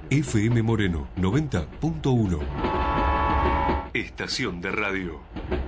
FM Moreno 90.1. Estación de radio.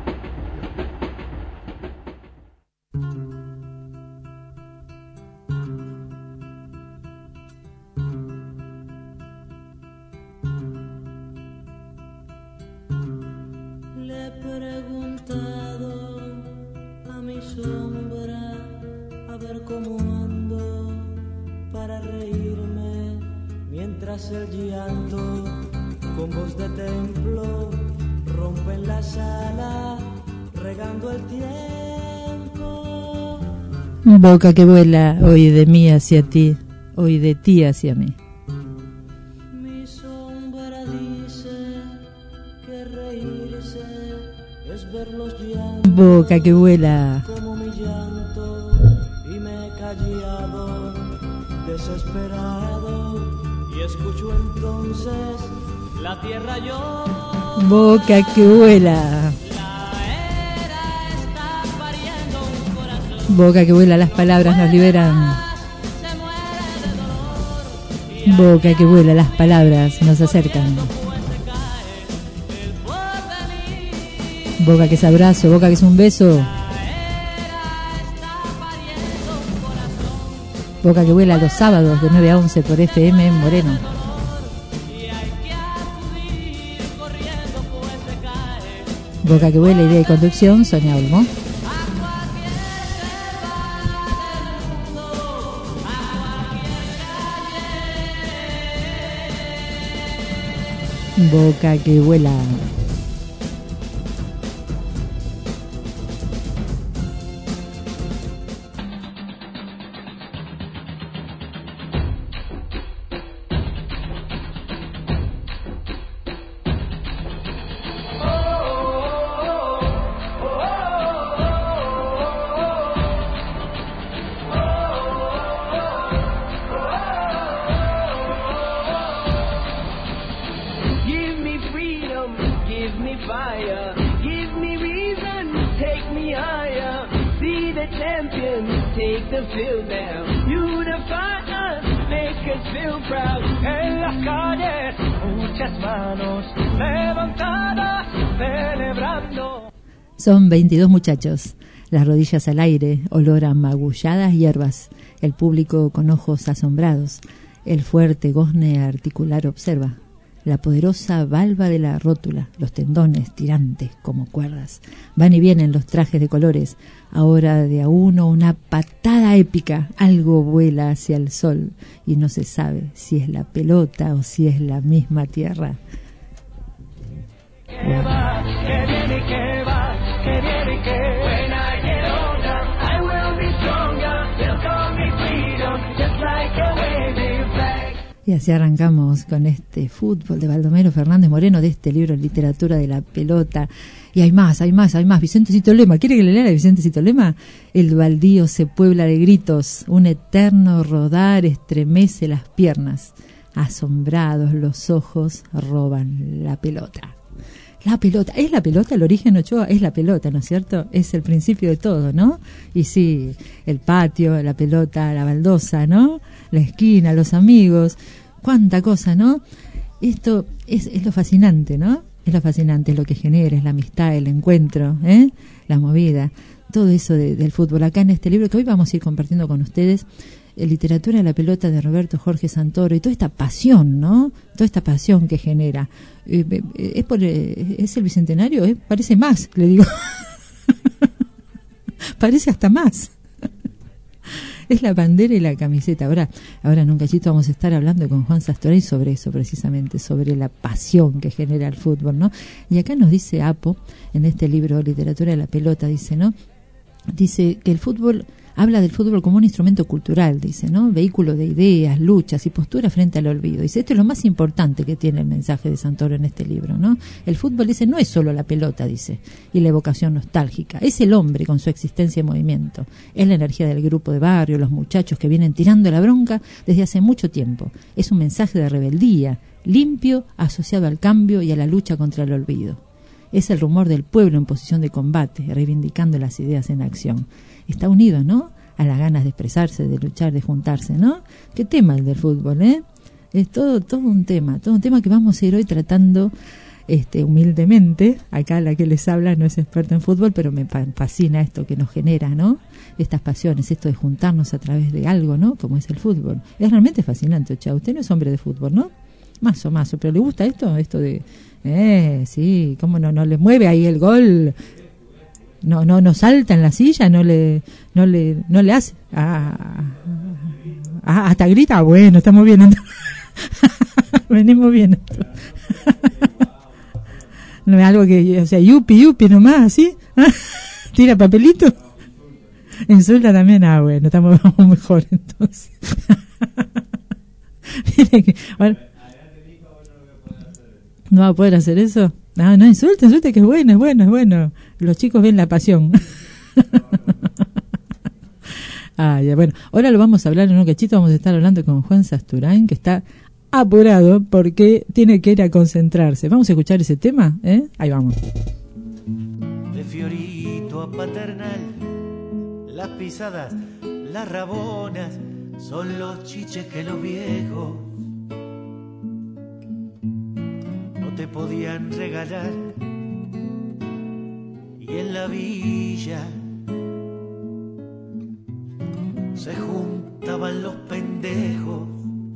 Le he preguntado a mi sombra a ver cómo ando para reírme mientras el llanto con voz de templo rompe en la sala regando el tiempo. Boca que vuela hoy de mí hacia ti, hoy de ti hacia mí. Mi sombra dice que reírse es ver los llantos. Boca que vuela. Como mi llanto y me he callado desesperado y escucho entonces la tierra yo. Boca que vuela. Boca que vuela, las palabras nos liberan. Boca que vuela, las palabras nos acercan. Boca que es abrazo, boca que es un beso. Boca que vuela los sábados de 9 a 11 por FM Moreno. Boca que vuela, idea y conducción, Sonia Olmo. Boca que vuela. Son 22 muchachos, las rodillas al aire, olor a magulladas hierbas, el público con ojos asombrados, el fuerte gozne articular observa, la poderosa valva de la rótula, los tendones tirantes como cuerdas, van y vienen los trajes de colores, ahora de a uno una patada épica, algo vuela hacia el sol y no se sabe si es la pelota o si es la misma tierra. Y así arrancamos con este fútbol de Baldomero Fernández Moreno, de este libro Literatura de la Pelota. Y hay más. Vicente Citolema, ¿quiere que le lea a Vicente Citolema? El baldío se puebla de gritos, un eterno rodar estremece las piernas. Asombrados los ojos roban la pelota. La pelota, ¿es la pelota el origen, Ochoa? Es la pelota, ¿no es cierto? Es el principio de todo, ¿no? Y sí, el patio, la pelota, la baldosa, ¿no? La esquina, los amigos, cuánta cosa, ¿no? Esto es lo fascinante, ¿no? Es lo fascinante, es lo que genera, es la amistad, el encuentro, la movida, todo eso del fútbol. Acá en este libro que hoy vamos a ir compartiendo con ustedes, Literatura de la Pelota de Roberto Jorge Santoro, y toda esta pasión, ¿no? Toda esta pasión que genera. ¿Es el bicentenario? Parece más, le digo. Parece hasta más. Es la bandera y la camiseta. Ahora en un cachito vamos a estar hablando con Juan Sastorey sobre eso, precisamente, sobre la pasión que genera el fútbol, ¿no? Y acá nos dice Apo, en este libro Literatura de la Pelota, dice, ¿no? Dice que el fútbol, habla del fútbol como un instrumento cultural, dice, ¿no? Vehículo de ideas, luchas y postura frente al olvido. Dice, esto es lo más importante que tiene el mensaje de Santoro en este libro, ¿no? El fútbol, dice, no es solo la pelota, dice, y la evocación nostálgica. Es el hombre con su existencia y movimiento. Es la energía del grupo de barrio, los muchachos que vienen tirando la bronca desde hace mucho tiempo. Es un mensaje de rebeldía, limpio, asociado al cambio y a la lucha contra el olvido. Es el rumor del pueblo en posición de combate, reivindicando las ideas en acción. Está unido, ¿no?, a las ganas de expresarse, de luchar, de juntarse, ¿no? ¿Qué tema el del fútbol, Es todo un tema que vamos a ir hoy tratando humildemente. Acá la que les habla no es experta en fútbol, pero me fascina esto que nos genera, ¿no? Estas pasiones, esto de juntarnos a través de algo, ¿no? Como es el fútbol. Es realmente fascinante, Ochoa. Usted no es hombre de fútbol, ¿no? Más o más, pero ¿le gusta esto de sí, cómo no le mueve ahí el gol? No salta en la silla, no le hace hasta grita. Bueno, estamos bien. Venimos bien. No es algo que, o sea, yupi nomás, así. Tira papelito. Insulta también. Bueno, estamos mejor entonces. Mire que, bueno, ¿no va a poder hacer eso? No insulte, que es bueno. Los chicos ven la pasión. Ya, bueno, ahora lo vamos a hablar en un cachito, vamos a estar hablando con Juan Sasturain, que está apurado porque tiene que ir a concentrarse. Vamos a escuchar ese tema, Ahí vamos. De Fiorito a Paternal, las pisadas, las rabonas, son los chiches que los viejos no te podían regalar. Y en la villa se juntaban los pendejos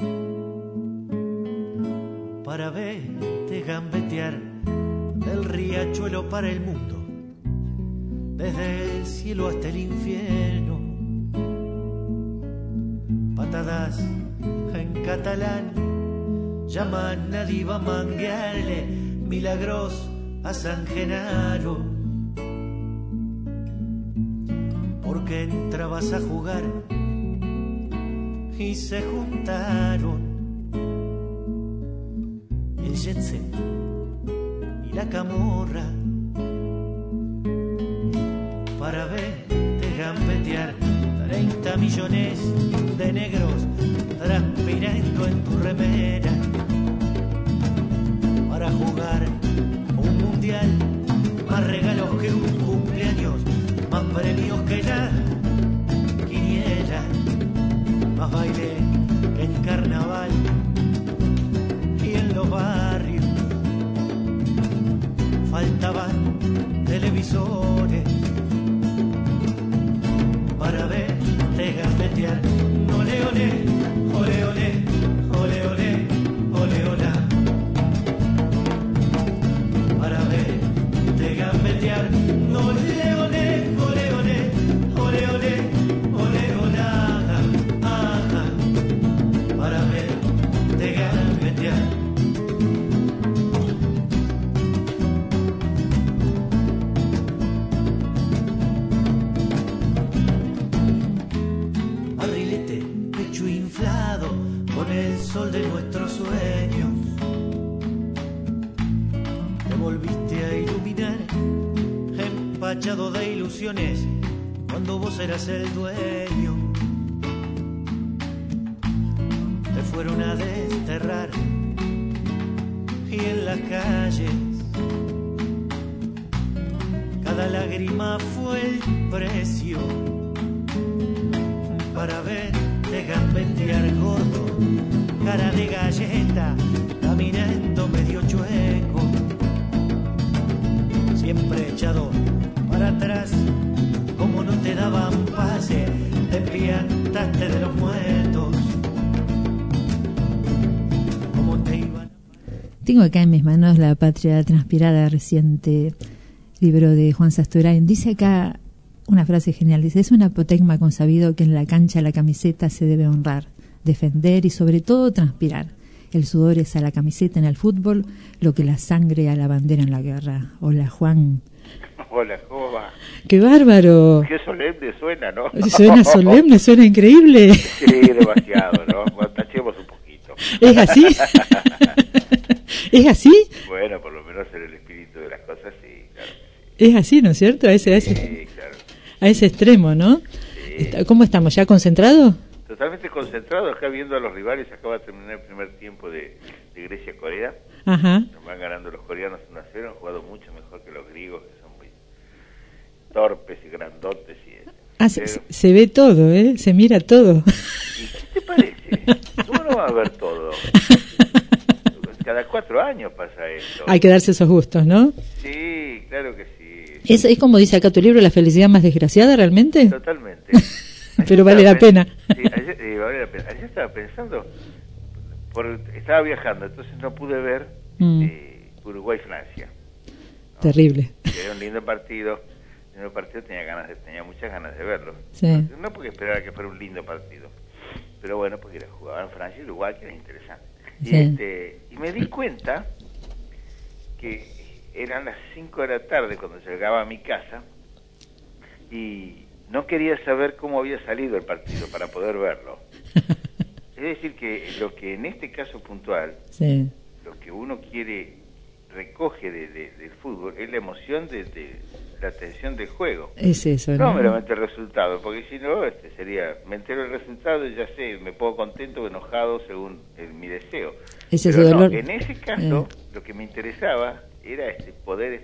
para verte gambetear del riachuelo para el mundo, desde el cielo hasta el infierno. Patadas en catalán llaman a diva manguearle milagros a San Genaro, porque entrabas a jugar y se juntaron el jet set y la camorra para verte gambetear 30 millones de negros transpirando en tu remera para jugar un mundial, más regalos que un cumpleaños, más premios que la quiniela, más baile que en carnaval y en los barrios faltaban televisores para verte gambetear. Ole, ole, ole, ole, ole, ole, ole, hola, para verte gambetear. Ole, ole, ole, ole, ole, ole, ole, hola, ajá, para verte gambetear. Sol de nuestros sueños, te volviste a iluminar, empachado de ilusiones, cuando vos eras el dueño. Te fueron a desterrar y en las calles cada lágrima fue el precio para verte gambetear, gordo, cara de galleta, caminando medio chueco, siempre echado para atrás, como no te daban pase, te piantaste de los muertos, como te iban. Tengo acá en mis manos La Patria Transpirada, reciente libro de Juan Sasturain. Dice acá una frase genial, dice: es un apotegma consabido que en la cancha la camiseta se debe honrar, defender y sobre todo transpirar. El sudor es a la camiseta en el fútbol lo que la sangre a la bandera en la guerra. Hola, Juan. Hola, ¿cómo va? ¡Qué bárbaro! Qué solemne suena, ¿no? Suena solemne, suena increíble. Sí, demasiado, ¿no? Bueno, tachemos un poquito. ¿Es así? ¿Es así? Bueno, por lo menos en el espíritu de las cosas, sí, claro. Es así, ¿no es cierto? A ese claro. A ese extremo, ¿no? Sí. ¿Cómo estamos? ¿Ya concentrados? Totalmente concentrado, acá viendo a los rivales. Acaba de terminar el primer tiempo de Grecia-Corea. Ajá. Nos van ganando los coreanos 1-0, han jugado mucho mejor que los griegos, que son muy torpes y grandotes. Se ve todo, se mira todo. ¿Y qué te parece? ¿Cómo no va a ver todo? Cada 4 años pasa esto. Hay que darse esos gustos, ¿no? Sí, claro que sí. Es como dice acá tu libro, la felicidad más desgraciada, ¿realmente? Totalmente. Pero vale la pena. Sí, vale la pena. Ayer estaba pensando, estaba viajando, entonces no pude ver Uruguay-Francia. ¿No? Terrible. Era un lindo partido. Tenía muchas ganas de verlo. Sí. No porque esperaba que fuera un lindo partido, pero bueno, porque jugaban Francia y Uruguay, que era interesante. Sí. Y me di cuenta que eran las 5 de la tarde cuando llegaba a mi casa y no quería saber cómo había salido el partido para poder verlo. Es decir, que lo que en este caso puntual, Sí. lo que uno recoge del fútbol es la emoción de la tensión del juego. Es eso, ¿no? No meramente el resultado, porque si no, sería, me entero el resultado y ya sé, me pongo contento o enojado según mi deseo. Es ese Pero no, dolor. en ese caso, lo que me interesaba era poder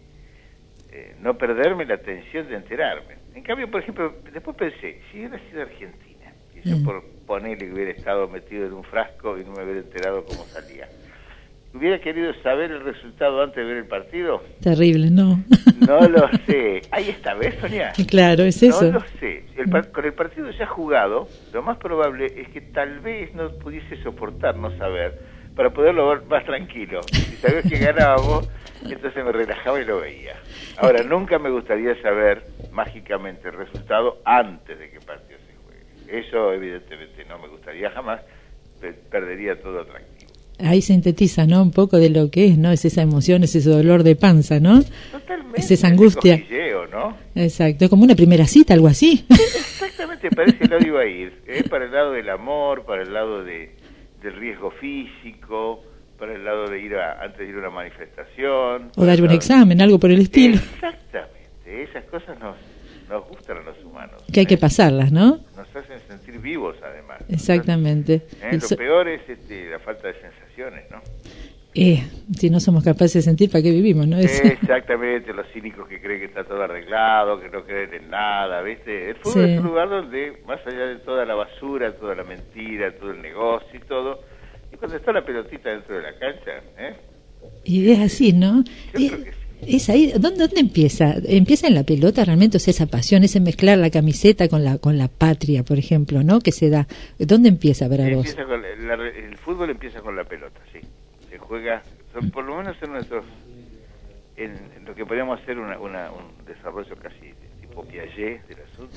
no perderme la tensión de enterarme. En cambio, por ejemplo, después pensé, si hubiera sido Argentina, y yo por ponerle que hubiera estado metido en un frasco y no me hubiera enterado cómo salía, ¿hubiera querido saber el resultado antes de ver el partido? Terrible, ¿no? No lo sé. Ahí está, ¿ves, Sonia? Claro, es eso. No lo sé. Con el partido ya jugado, lo más probable es que tal vez no pudiese soportar no saber, para poderlo ver más tranquilo. Si sabías que ganábamos, entonces me relajaba y lo veía. Ahora, nunca me gustaría saber mágicamente el resultado antes de que el partido se juegue. Eso evidentemente no me gustaría jamás, perdería todo atractivo. Ahí sintetiza, ¿no? Un poco de lo que es, ¿no? Es esa emoción, es ese dolor de panza, ¿no? Totalmente. Es esa angustia. Ese cosquilleo, ¿no? Exacto, es como una primera cita, algo así. Exactamente, parece el lado iba a ir. Para el lado del amor, para el lado del riesgo físico, para el lado de ir antes de ir a una manifestación. O dar un examen, algo por el estilo. Exactamente, esas cosas nos gustan a los humanos. Que hay que pasarlas, ¿no? Nos hacen sentir vivos, además. Exactamente. Lo peor es la falta de sensaciones, ¿no? Si no somos capaces de sentir, ¿para qué vivimos, no? Exactamente, los cínicos que creen que está todo arreglado, que no creen en nada, ¿viste? El fútbol es un lugar donde, más allá de toda la basura, toda la mentira, todo el negocio y todo, y cuando está la pelotita dentro de la cancha, Y es así, ¿no? Yo creo que sí. Es ahí, ¿dónde empieza? ¿Empieza en la pelota realmente? O sea, esa pasión, ese mezclar la camiseta con la patria, por ejemplo, ¿no? Que se da. ¿Dónde empieza para vos? El fútbol empieza con la pelota, sí. Se juega, por lo menos en lo que podríamos hacer un desarrollo casi tipo Piaget del asunto.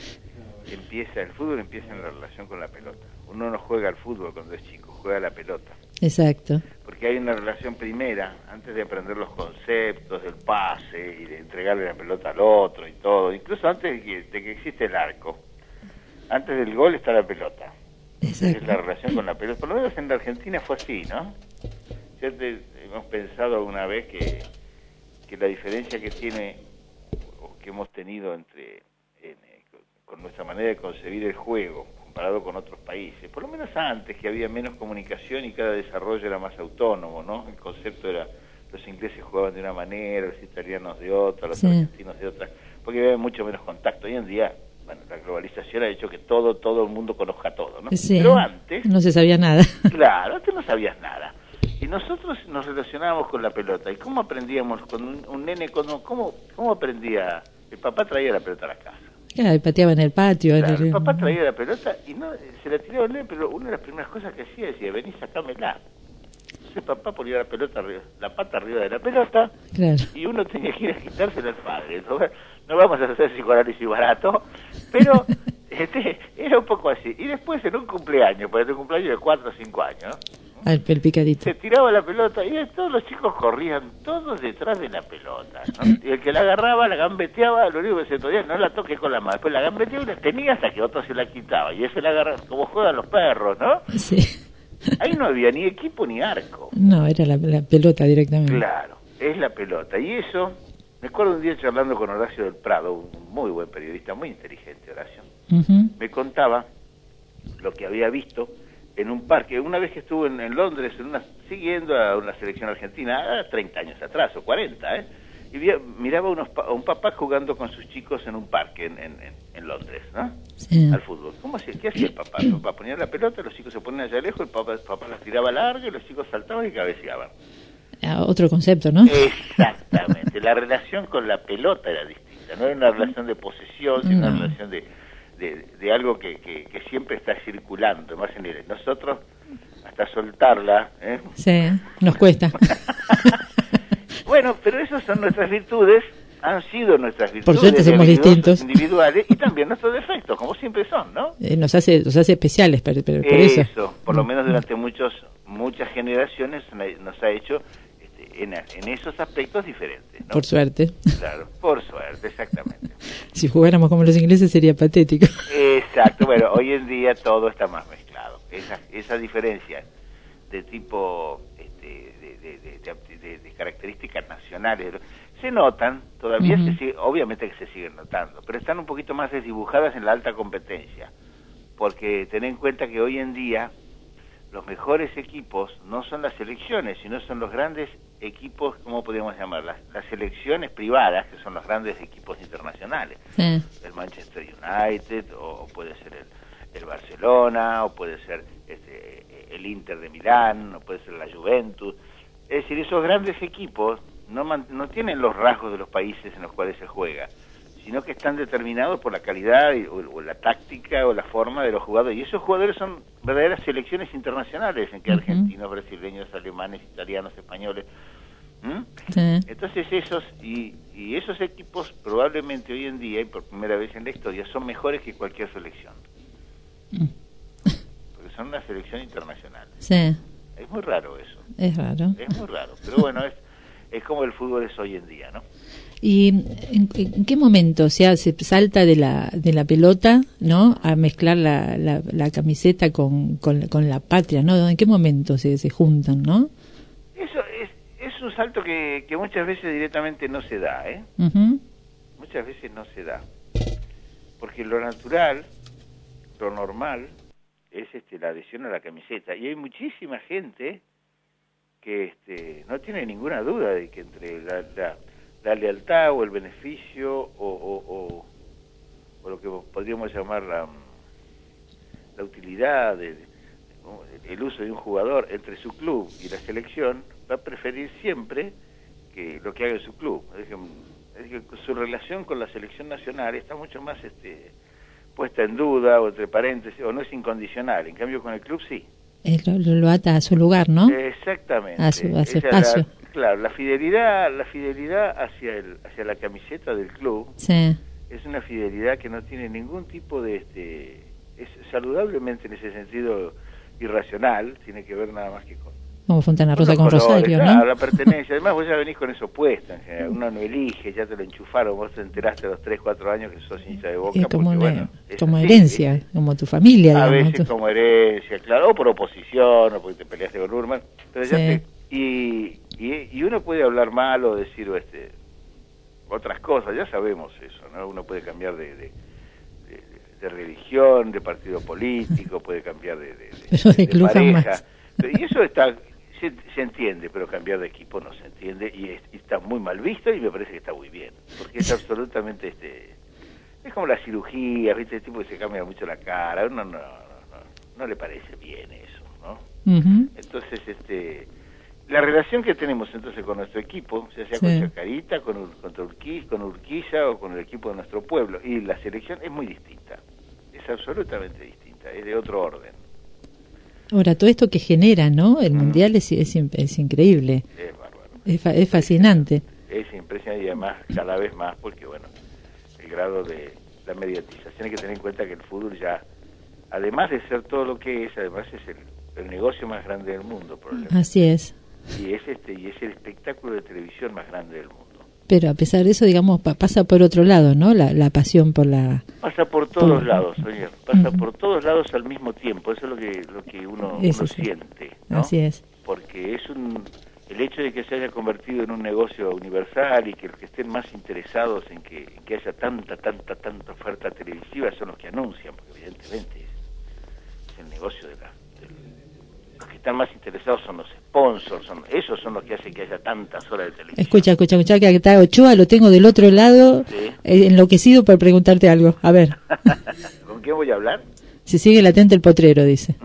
El fútbol empieza en la relación con la pelota. Uno no juega al fútbol cuando es chico, juega a la pelota. Exacto. Porque hay una relación primera, antes de aprender los conceptos del pase y de entregarle la pelota al otro y todo, incluso antes de que existe el arco. Antes del gol está la pelota. Exacto. Es la relación con la pelota. Por lo menos en la Argentina fue así, ¿no? Ya hemos pensado alguna vez que la diferencia que tiene, o que hemos tenido con nuestra manera de concebir el juego, comparado con otros países, por lo menos antes, que había menos comunicación y cada desarrollo era más autónomo, ¿no? El concepto era, los ingleses jugaban de una manera, los italianos de otra, los argentinos de otra, porque había mucho menos contacto. Hoy en día, bueno, la globalización ha hecho que todo el mundo conozca todo, ¿no? Sí, pero antes no se sabía nada. Claro, antes no sabías nada. Y nosotros nos relacionábamos con la pelota. ¿Y cómo aprendíamos con un nene? ¿Cómo aprendía? El papá traía la pelota a la casa. Claro, pateaba en el patio. Claro, el papá traía la pelota y no se la tiraba al nene, pero una de las primeras cosas que hacía decía, vení, sacámela. Entonces papá ponía la pata arriba de la pelota, claro, y uno tenía que ir a quitársela al padre. No vamos a hacer psicoanálisis barato, pero era un poco así. Y después en un cumpleaños, para un cumpleaños de 4 o 5 años, ¿no? El picadito. Se tiraba la pelota y todos los chicos corrían todos detrás de la pelota, ¿no? Y el que la agarraba, la gambeteaba, lo único que se podía, no la toques con la mano, después la gambeteaba y la tenía hasta que otro se la quitaba, y ese la agarraba, como juegan los perros, ¿no? Sí. Ahí no había ni equipo ni arco. No, era la pelota directamente. Claro, es la pelota. Y eso, me acuerdo un día charlando con Horacio del Prado, un muy buen periodista, muy inteligente, Horacio, me contaba lo que había visto en un parque, una vez que estuvo en Londres, siguiendo a una selección argentina, 30 años atrás, o 40, y miraba a un papá jugando con sus chicos en un parque en Londres, ¿no? Sí. Al fútbol. ¿Qué hacía el papá? El papá ponía la pelota, los chicos se ponían allá lejos, el papá la tiraba larga y los chicos saltaban y cabeceaban. Otro concepto, ¿no? Exactamente. La relación con la pelota era distinta. No era una relación de posesión, sino una relación de algo que siempre está circulando. Más en el, nosotros, hasta soltarla... Sí, nos cuesta. Bueno, pero esas son nuestras virtudes, han sido nuestras virtudes. Por suerte somos distintos. Individuales y también nuestros defectos, como siempre son, ¿no? Nos hace especiales, por eso. Eso, por lo menos durante muchas generaciones nos ha hecho en esos aspectos diferentes, ¿no? Por suerte. Claro, por suerte, exactamente. Si jugáramos como los ingleses sería patético. Exacto, bueno, hoy en día todo está más mezclado. Esa diferencia de tipo... de características nacionales se notan, todavía obviamente que se siguen notando, pero están un poquito más desdibujadas en la alta competencia, porque ten en cuenta que hoy en día los mejores equipos no son las selecciones, sino son los grandes equipos, ¿cómo podríamos llamarlas? Las selecciones privadas, que son los grandes equipos internacionales, el Manchester United, o puede ser el Barcelona, o puede ser el Inter de Milán, o puede ser la Juventus. Es decir, esos grandes equipos no tienen los rasgos de los países en los cuales se juega, sino que están determinados por la calidad o la táctica o la forma de los jugadores. Y esos jugadores son verdaderas selecciones internacionales, en que argentinos, brasileños, alemanes, italianos, españoles. Sí. Entonces esos equipos probablemente hoy en día, y por primera vez en la historia, son mejores que cualquier selección. Porque son una selección internacional. Sí. Es muy raro eso. Es raro. Es muy raro, pero bueno, es como el fútbol es hoy en día, ¿no? ¿Y en qué momento se salta de la pelota, ¿no?, a mezclar la camiseta con la patria, ¿no? ¿En qué momento se juntan, no? Eso es un salto que muchas veces directamente no se da, ¿eh? Muchas veces no se da. Porque lo natural, lo normal, es la adhesión a la camiseta. Y hay muchísima gente que no tiene ninguna duda de que entre la lealtad o el beneficio o lo que podríamos llamar la utilidad, el uso de un jugador entre su club y la selección, va a preferir siempre que lo que haga su club. Es que su relación con la selección nacional está mucho más puesta en duda o entre paréntesis, o no es incondicional. En cambio con el club sí. Lo ata a su lugar, ¿no? Exactamente. A su espacio. Claro, la fidelidad hacia la camiseta del club, sí, es una fidelidad que no tiene ningún tipo de es saludablemente en ese sentido irracional, tiene que ver nada más que con como Fontana Rosa con colores, Rosario, claro, ¿no? la pertenencia. Además vos ya venís con eso puesto, en general. Uno no elige, ya te lo enchufaron, vos te enteraste a los 3, 4 años que sos hincha de Boca. Como, porque, como herencia, como tu familia, digamos. A veces como herencia, claro, o por oposición, o porque te peleaste con Urman, pero ya y uno puede hablar mal o decir otras cosas, ya sabemos eso, ¿no? Uno puede cambiar de religión, de partido político, puede cambiar de club pareja, jamás. Y eso se entiende, pero cambiar de equipo no se entiende y está muy mal visto, y me parece que está muy bien, porque es absolutamente es como la cirugía, ¿viste? El tipo que se cambia mucho la cara, a uno no le parece bien eso, ¿no? Entonces la relación que tenemos entonces con nuestro equipo, ya sea con Chacarita, con Urquiza o con el equipo de nuestro pueblo, y la selección es muy distinta, es absolutamente distinta, es de otro orden. Ahora, todo esto que genera, ¿no? El Mundial es increíble. Es bárbaro. Es fascinante. Es impresionante, y además cada vez más, porque bueno, el grado de la mediatización, hay que tener en cuenta que el fútbol ya, además de ser todo lo que es, además es el negocio más grande del mundo, probablemente. Así es. Y es el espectáculo de televisión más grande del mundo. Pero a pesar de eso, digamos, pasa por otro lado, ¿no? La pasión por la... Pasa por todos lados, oye, pasa por todos lados al mismo tiempo, eso es lo que uno siente, ¿no? Así es. Porque el hecho de que se haya convertido en un negocio universal y que los que estén más interesados en que haya tanta oferta televisiva son los que anuncian, porque evidentemente es el negocio de los que están más interesados son los sponsors, esos son los que hacen que haya tantas horas de televisión. Escucha, que está Ochoa, lo tengo del otro lado, ¿Sí? Enloquecido por preguntarte algo. A ver. ¿Con quién voy a hablar? Si sigue latente el potrero, dice.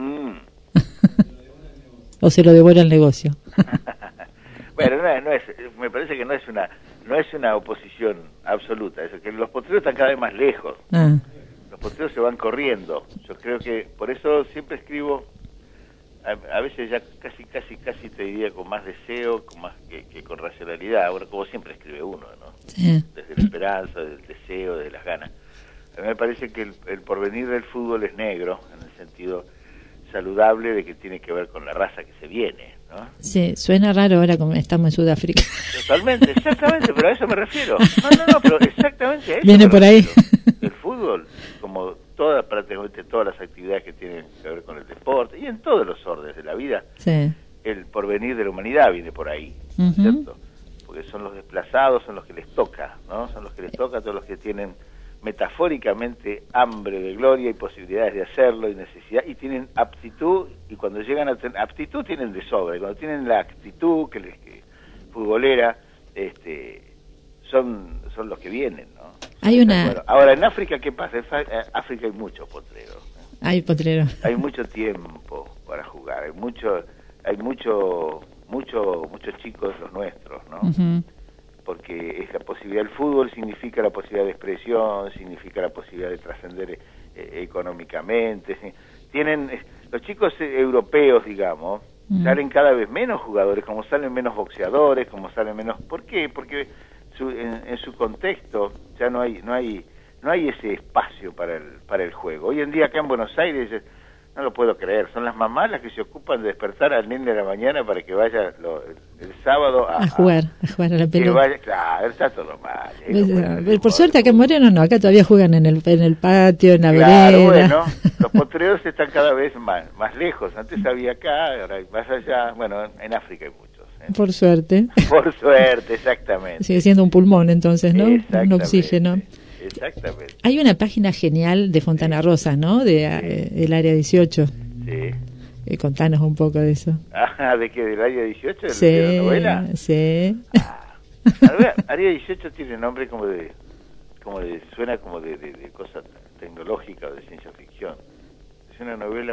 O se lo devora el negocio. Bueno, no es, me parece que no es una oposición absoluta, es que los potreros están cada vez más lejos. Los potreros se van corriendo. Yo creo que por eso siempre escribo, a veces ya casi te diría con más deseo, con más que con racionalidad. Ahora, como siempre escribe uno, ¿no? Sí. Desde la esperanza, desde el deseo, desde las ganas. A mí me parece que el porvenir del fútbol es negro, en el sentido saludable de que tiene que ver con la raza que se viene, ¿no? Sí, suena raro ahora como estamos en Sudáfrica. Totalmente, exactamente, pero a eso me refiero. No, pero exactamente a eso. Viene por ahí. El fútbol, como prácticamente todas las actividades que tienen que ver con el deporte, y en todos los órdenes de la vida, Sí. el porvenir de la humanidad viene por ahí, ¿cierto? Porque son los desplazados, son los que les toca, ¿no? Son los que les toca, todos los que tienen metafóricamente hambre de gloria y posibilidades de hacerlo y necesidad, y tienen aptitud, y cuando llegan a tener aptitud tienen de sobra, y cuando tienen la actitud que futbolera, son los que vienen, ¿no? Hay una... Bueno, ahora en África, ¿qué pasa? En África hay muchos potreros, ¿no? Hay potrero. Hay mucho tiempo para jugar, hay muchos chicos los nuestros, ¿no? Porque es la posibilidad, el fútbol significa la posibilidad de expresión, significa la posibilidad de trascender económicamente. Tienen los chicos europeos, digamos, salen cada vez menos jugadores, como salen menos boxeadores, como salen menos. ¿Por qué? Porque en su contexto ya no hay ese espacio para el juego. Hoy en día acá en Buenos Aires, no lo puedo creer, son las mamás las que se ocupan de despertar al nene de la mañana para que vaya el sábado a jugar a la pelota. Claro, está todo mal. Por suerte acá en Moreno no, acá todavía juegan en el patio, en la vereda. Bueno, los potreros están cada vez más lejos. Antes había acá, ahora hay más allá. Bueno, en África hay muchos. Por suerte. Por suerte, exactamente. Sigue siendo un pulmón entonces, ¿no? Un oxígeno. Exactamente. Hay una página genial de Fontana Rosa, ¿no? Del área 18. Sí. Contanos un poco de eso. ¿De qué? ¿Del área 18? ¿De la novela? Sí. Área 18 tiene nombre suena como de cosa tecnológica o de ciencia ficción. Es una novela.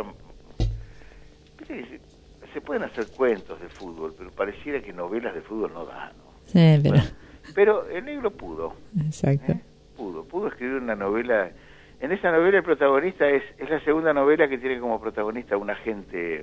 Se pueden hacer cuentos de fútbol, pero pareciera que novelas de fútbol no dan, ¿no? Sí, pero. Bueno, pero el negro pudo. Exacto. Pudo escribir una novela. En esa novela el protagonista es la segunda novela que tiene como protagonista a un agente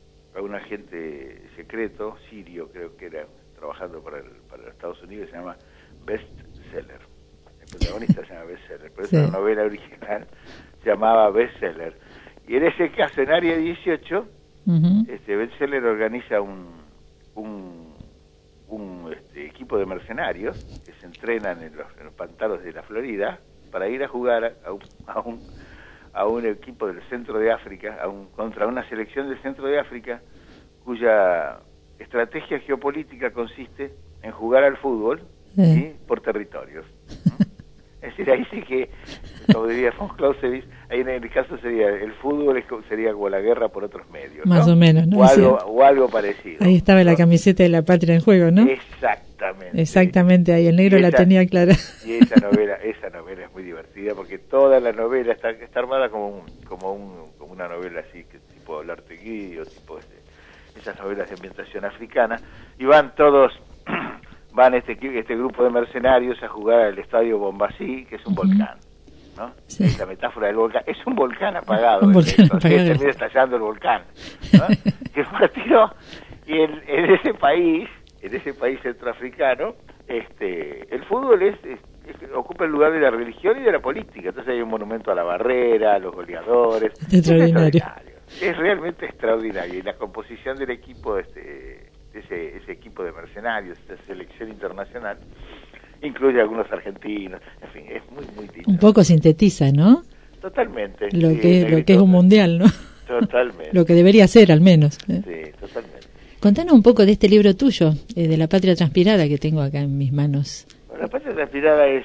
secreto sirio, creo que era, trabajando para los Estados Unidos, se llama Bestseller. El protagonista se llama Bestseller, pero es una novela original, se llamaba Bestseller. Y en ese caso, en Área 18, Bestseller organiza un equipo de mercenarios que se entrenan en los pantanos de la Florida para ir a jugar a un equipo del centro de África, contra una selección del centro de África cuya estrategia geopolítica consiste en jugar al fútbol por territorios. Es decir, ahí sí que, como diría von Clausewitz, ahí en el caso sería, el fútbol sería como la guerra por otros medios, ¿no? Más o menos, ¿no? O algo parecido. Ahí estaba la camiseta de la patria en juego, ¿no? Exactamente, ahí el negro la tenía clara. Y esa novela es muy divertida porque toda la novela está armada como una novela así, que tipo Lartegui o tipo esas novelas de ambientación africana, y van este grupo de mercenarios a jugar al estadio Bombací, que es un volcán, ¿no? Sí. Esa metáfora del volcán, es un volcán apagado, termina estallando el volcán, ¿no? Que partió, y en ese país centroafricano, el fútbol ocupa el lugar de la religión y de la política. Entonces hay un monumento a la barrera, a los goleadores. Es realmente extraordinario. Y la composición del equipo, ese equipo de mercenarios, esa selección internacional, incluye a algunos argentinos. En fin, es muy, muy lindo. Un poco sintetiza, ¿no? Totalmente. Lo que es un mundial, ¿no? Totalmente. Lo que debería ser, al menos. Sí, totalmente. Contanos un poco de este libro tuyo, de La Patria Transpirada, que tengo acá en mis manos. Bueno, La Patria Transpirada es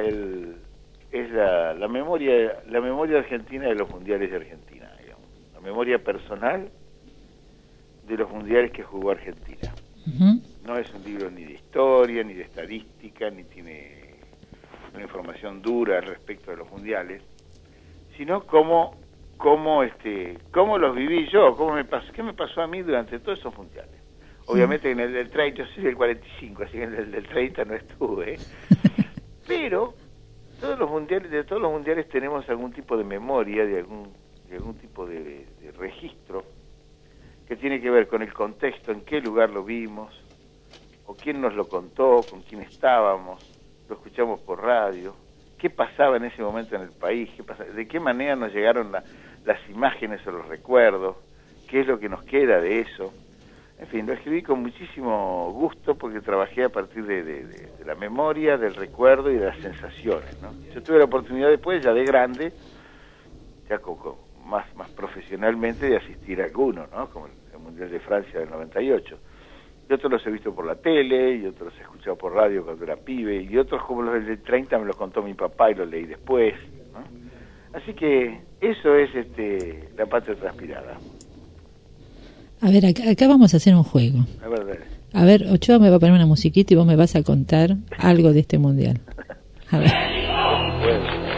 la memoria argentina de los mundiales de Argentina, digamos. La memoria personal de de los mundiales que jugó Argentina. Ujú. No es un libro ni de historia, ni de estadística, ni tiene una información dura al respecto de los mundiales, sino cómo los viví yo, qué me pasó a mí durante todos esos mundiales. Obviamente en el del 30, yo soy del 45, así que en el del 30 no estuve, pero de todos los mundiales tenemos algún tipo de memoria, de algún tipo de registro que tiene que ver con el contexto, en qué lugar lo vimos, o quién nos lo contó, con quién estábamos, lo escuchamos por radio, qué pasaba en ese momento en el país, de qué manera nos llegaron las imágenes o los recuerdos, qué es lo que nos queda de eso. En fin, lo escribí con muchísimo gusto porque trabajé a partir de la memoria, del recuerdo y de las sensaciones, ¿no? Yo tuve la oportunidad después, ya de grande, ya más profesionalmente, de asistir a algunos, ¿no? Como el Mundial de Francia del 98. Y otros los he visto por la tele, y otros los he escuchado por radio cuando era pibe, y otros como los del 30 me los contó mi papá y los leí después, ¿no? Así que eso es La Patria Transpirada. A ver, acá vamos a hacer un juego. A ver, dale. A ver, Ochoa me va a poner una musiquita y vos me vas a contar algo de este mundial. A ver. Bueno.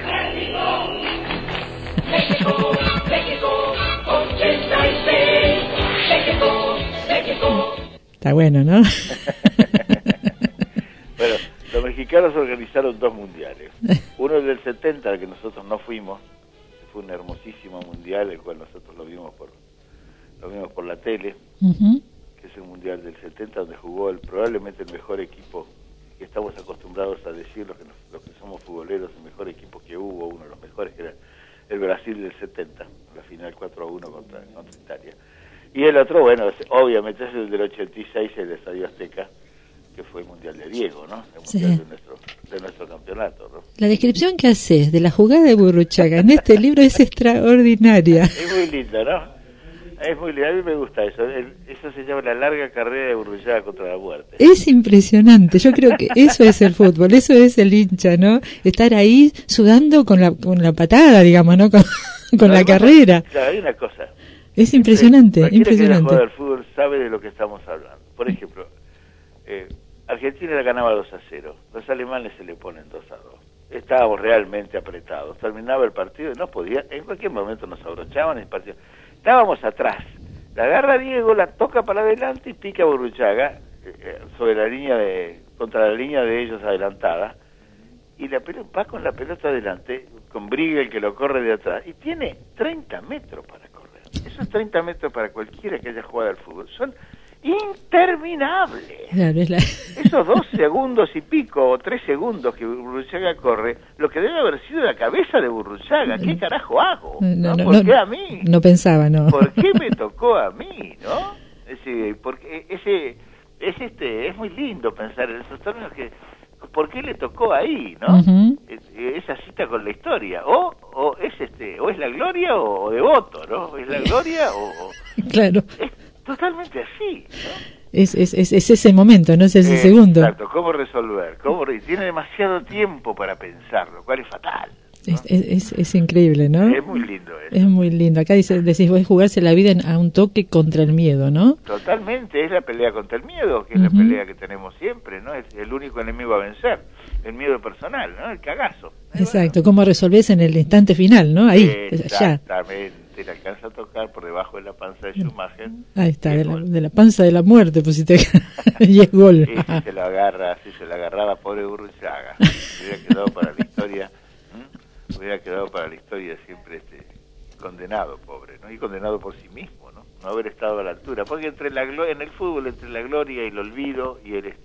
Está bueno, ¿no? Bueno, los mexicanos organizaron 2 mundiales. Uno del 70, al que nosotros no fuimos, fue un hermosísimo mundial, el cual nosotros lo vimos por la tele, Ujú. que es el mundial del 70, donde jugó probablemente el mejor equipo, que estamos acostumbrados a decir los que somos futboleros, el mejor equipo que hubo, uno de los mejores, que era el Brasil del 70, la final 4-1 contra Italia. Y el otro, bueno, obviamente es el del 86, el Estadio Azteca, que fue el Mundial de Diego, ¿no? El Mundial de nuestro campeonato, ¿no? La descripción que haces de la jugada de Burruchaga en este libro es extraordinaria. Es muy lindo, ¿no? Es muy lindo, a mí me gusta eso. Eso se llama la larga carrera de Burruchaga contra la muerte. Es impresionante, yo creo que eso es el fútbol, eso es el hincha, ¿no? Estar ahí sudando con la patada, digamos, ¿no? Con la carrera. Claro, hay una cosa. Es impresionante, Cualquiera impresionante. que haya jugado al fútbol sabe de lo que estamos hablando. Por ejemplo, Argentina la ganaba 2-0, los alemanes se le ponen 2-2. Estábamos realmente apretados. Terminaba el partido y no podía, en cualquier momento nos abrochaban el partido. Estábamos atrás. La agarra Diego, la toca para adelante y pica a Burruchaga contra la línea de ellos adelantada. Y la pelota va con la pelota adelante, con Briegel que lo corre de atrás, y tiene 30 metros para correr. Esos 30 metros para cualquiera que haya jugado al fútbol son interminables. Claro, Esos 2 segundos y pico, o 3 segundos que Burruchaga corre, lo que debe haber sido la cabeza de Burruchaga. ¿Qué carajo hago? ¿Por qué a mí? No pensaba, ¿no? ¿Por qué me tocó a mí, no? Porque es muy lindo pensar en esos términos que ¿por qué le tocó ahí, no? Uh-huh. Esa cita con la historia, o es la gloria o devoto, ¿no? Es la gloria o claro. Es totalmente así, ¿no? Es ese momento, no es ese segundo. Exacto, ¿cómo resolver? Tiene demasiado tiempo para pensar, lo cual es fatal, ¿no? Es increíble, ¿no? Es muy lindo eso. Es muy lindo. Acá decís, vos jugarse la vida a un toque contra el miedo, ¿no? Totalmente, es la pelea contra el miedo, que es la pelea que tenemos siempre, ¿no? Es el único enemigo a vencer, el miedo personal, ¿no? El cagazo. Exacto, ¿cómo resolvés en el instante final, no? Ahí, exactamente, le alcanza a tocar por debajo de la panza de Schumacher. Ahí está, de la panza de la muerte pusiste y es gol. Y si se la agarraba pobre Burruchaga, hubiera quedado para la historia, siempre condenado, pobre, ¿no? Y condenado por sí mismo, ¿no? No haber estado a la altura, porque en el fútbol, entre la gloria y el olvido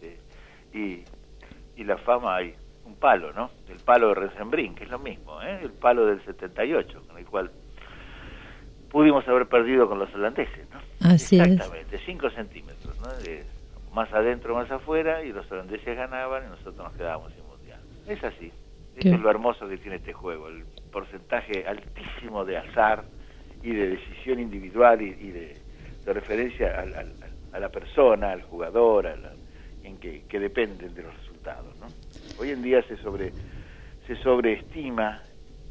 y la fama hay un palo, ¿no? El palo de Rosenbrink, que es lo mismo, ¿eh? El palo del 78, con el cual pudimos haber perdido con los holandeses, ¿no? Así exactamente, 5 centímetros, ¿no? Más adentro, más afuera, y los holandeses ganaban y nosotros nos quedábamos sin mundial. Es así. Eso es lo hermoso que tiene este juego, el porcentaje altísimo de azar y de decisión individual y de referencia a la persona, al jugador, que dependen de los resultados, ¿no? Hoy en día se sobreestima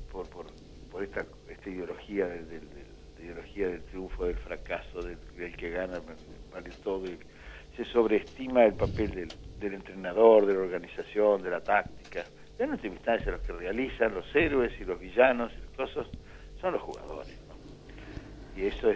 por esta ideología ideología del triunfo, del fracaso, del que gana, vale todo, y se sobreestima el papel del entrenador, de la organización, de la táctica. En última instancia, los que realizan, los héroes y los villanos y los cosas, son los jugadores, ¿no? Y eso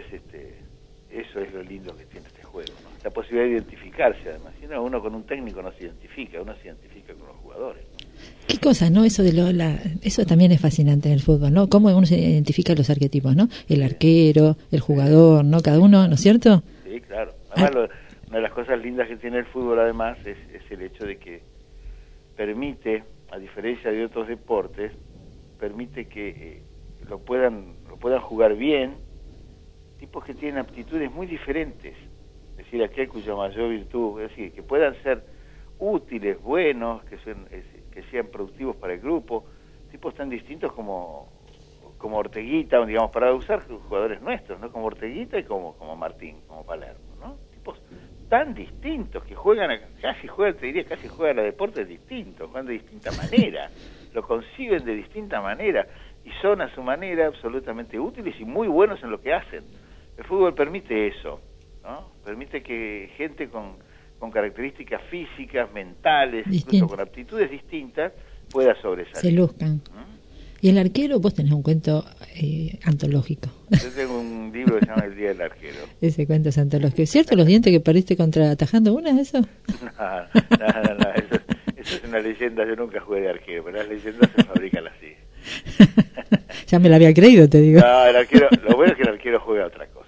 es lo lindo que tiene este juego, ¿no? La posibilidad de identificarse, además. Si no, uno con un técnico no se identifica, uno se identifica con los jugadores, ¿no? Qué cosa, ¿no? Eso eso también es fascinante en el fútbol, ¿no? Cómo uno se identifica los arquetipos, ¿no? El arquero, el jugador, ¿no? Cada uno, ¿no es cierto? Sí, claro. Además, una de las cosas lindas que tiene el fútbol, además, es el hecho de que permite, a diferencia de otros deportes, permite que lo puedan jugar bien tipos que tienen aptitudes muy diferentes. Es decir, aquel cuya mayor virtud, es decir, que puedan ser útiles, buenos, que sean productivos para el grupo, tipos tan distintos como Orteguita, digamos, para usar jugadores nuestros, ¿no? Como Orteguita y como Martín, como Palermo, ¿no? Tipos tan distintos que casi juegan a deportes distintos, juegan de distinta manera, lo conciben de distinta manera y son a su manera absolutamente útiles y muy buenos en lo que hacen. El fútbol permite eso, ¿no? Permite que gente con características físicas, mentales, incluso con aptitudes distintas, pueda sobresalir. Se luzcan. Y el arquero, vos tenés un cuento antológico. Yo tengo un libro que se llama El Día del Arquero. Ese cuento es antológico. ¿Es cierto los dientes que perdiste atajando una de eso? No, eso es una leyenda. Yo nunca jugué de arquero, pero las leyendas se fabrican así. Ya me la había creído, te digo. No, el arquero, lo bueno es que el arquero juega a otra cosa.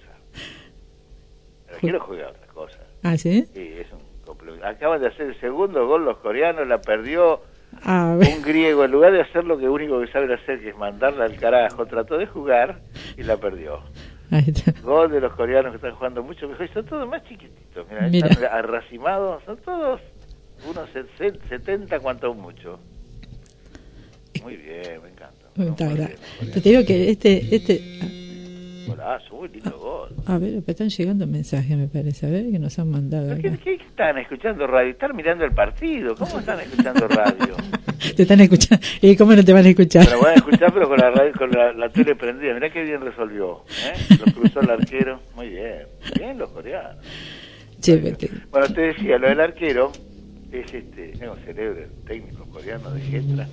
El arquero juega a otra cosa. ¿Ah, sí? Sí, es un complemento. Acaban de hacer el segundo gol los coreanos, la perdió un griego. En lugar de hacer lo que único que saben hacer, que es mandarla al carajo, trató de jugar y la perdió. Ahí está. Gol de los coreanos que están jugando mucho mejor y son todos más chiquititos. Mira. Están arracimados, son todos unos 70 cuanto mucho. Muy bien, me encanta. Te digo que Golazo, muy lindo gol. A ver, están llegando mensajes, me parece. A ver, que nos han mandado. ¿Qué están escuchando radio? Están mirando el partido. ¿Cómo están escuchando radio? Te están escuchando. ¿Y cómo no te van a escuchar? Pero van a escuchar, pero con la radio, con la tele prendida. Mirá qué bien resolvió. Lo cruzó el arquero. Muy bien. Bien los coreanos. Bueno, te decía, lo del arquero es tengo cerebro, el técnico coreano de Getra.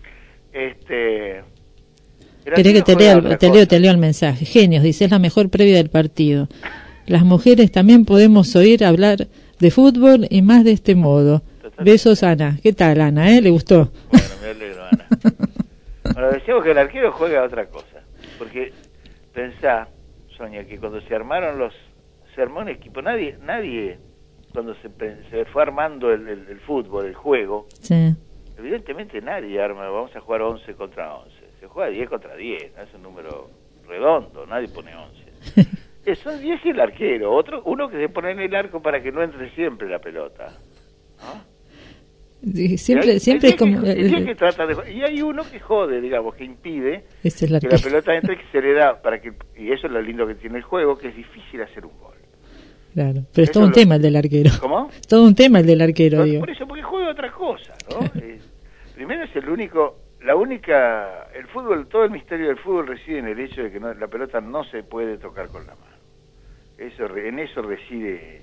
Querés que te leo el mensaje. Genios, dice, es la mejor previa del partido. Las mujeres también podemos oír hablar de fútbol y más de este modo. Totalmente. Besos, Ana. ¿Qué tal, Ana? ¿Le gustó? Bueno, me alegro, Ana. Bueno, decíamos que el arquero juega a otra cosa. Porque pensá, Sonia, que cuando se armó un equipo, nadie cuando se fue armando el fútbol, el juego, sí. Evidentemente nadie arma, vamos a jugar 11 contra 11. Se juega 10 contra 10, ¿no? Es un número redondo, nadie pone 11. Son 10 y el arquero, uno que se pone en el arco para que no entre siempre la pelota, ¿no? Siempre es como... que trata y hay uno que jode, digamos, que impide que la pelota entre, que se le da, y eso es lo lindo que tiene el juego, que es difícil hacer un gol. Claro, pero es todo un tema el del arquero. ¿Cómo? Todo un tema el del arquero, digo. Por eso, porque juega otra cosa, ¿no? Primero es el fútbol, todo el misterio del fútbol reside en el hecho de que la pelota no se puede tocar con la mano. En eso reside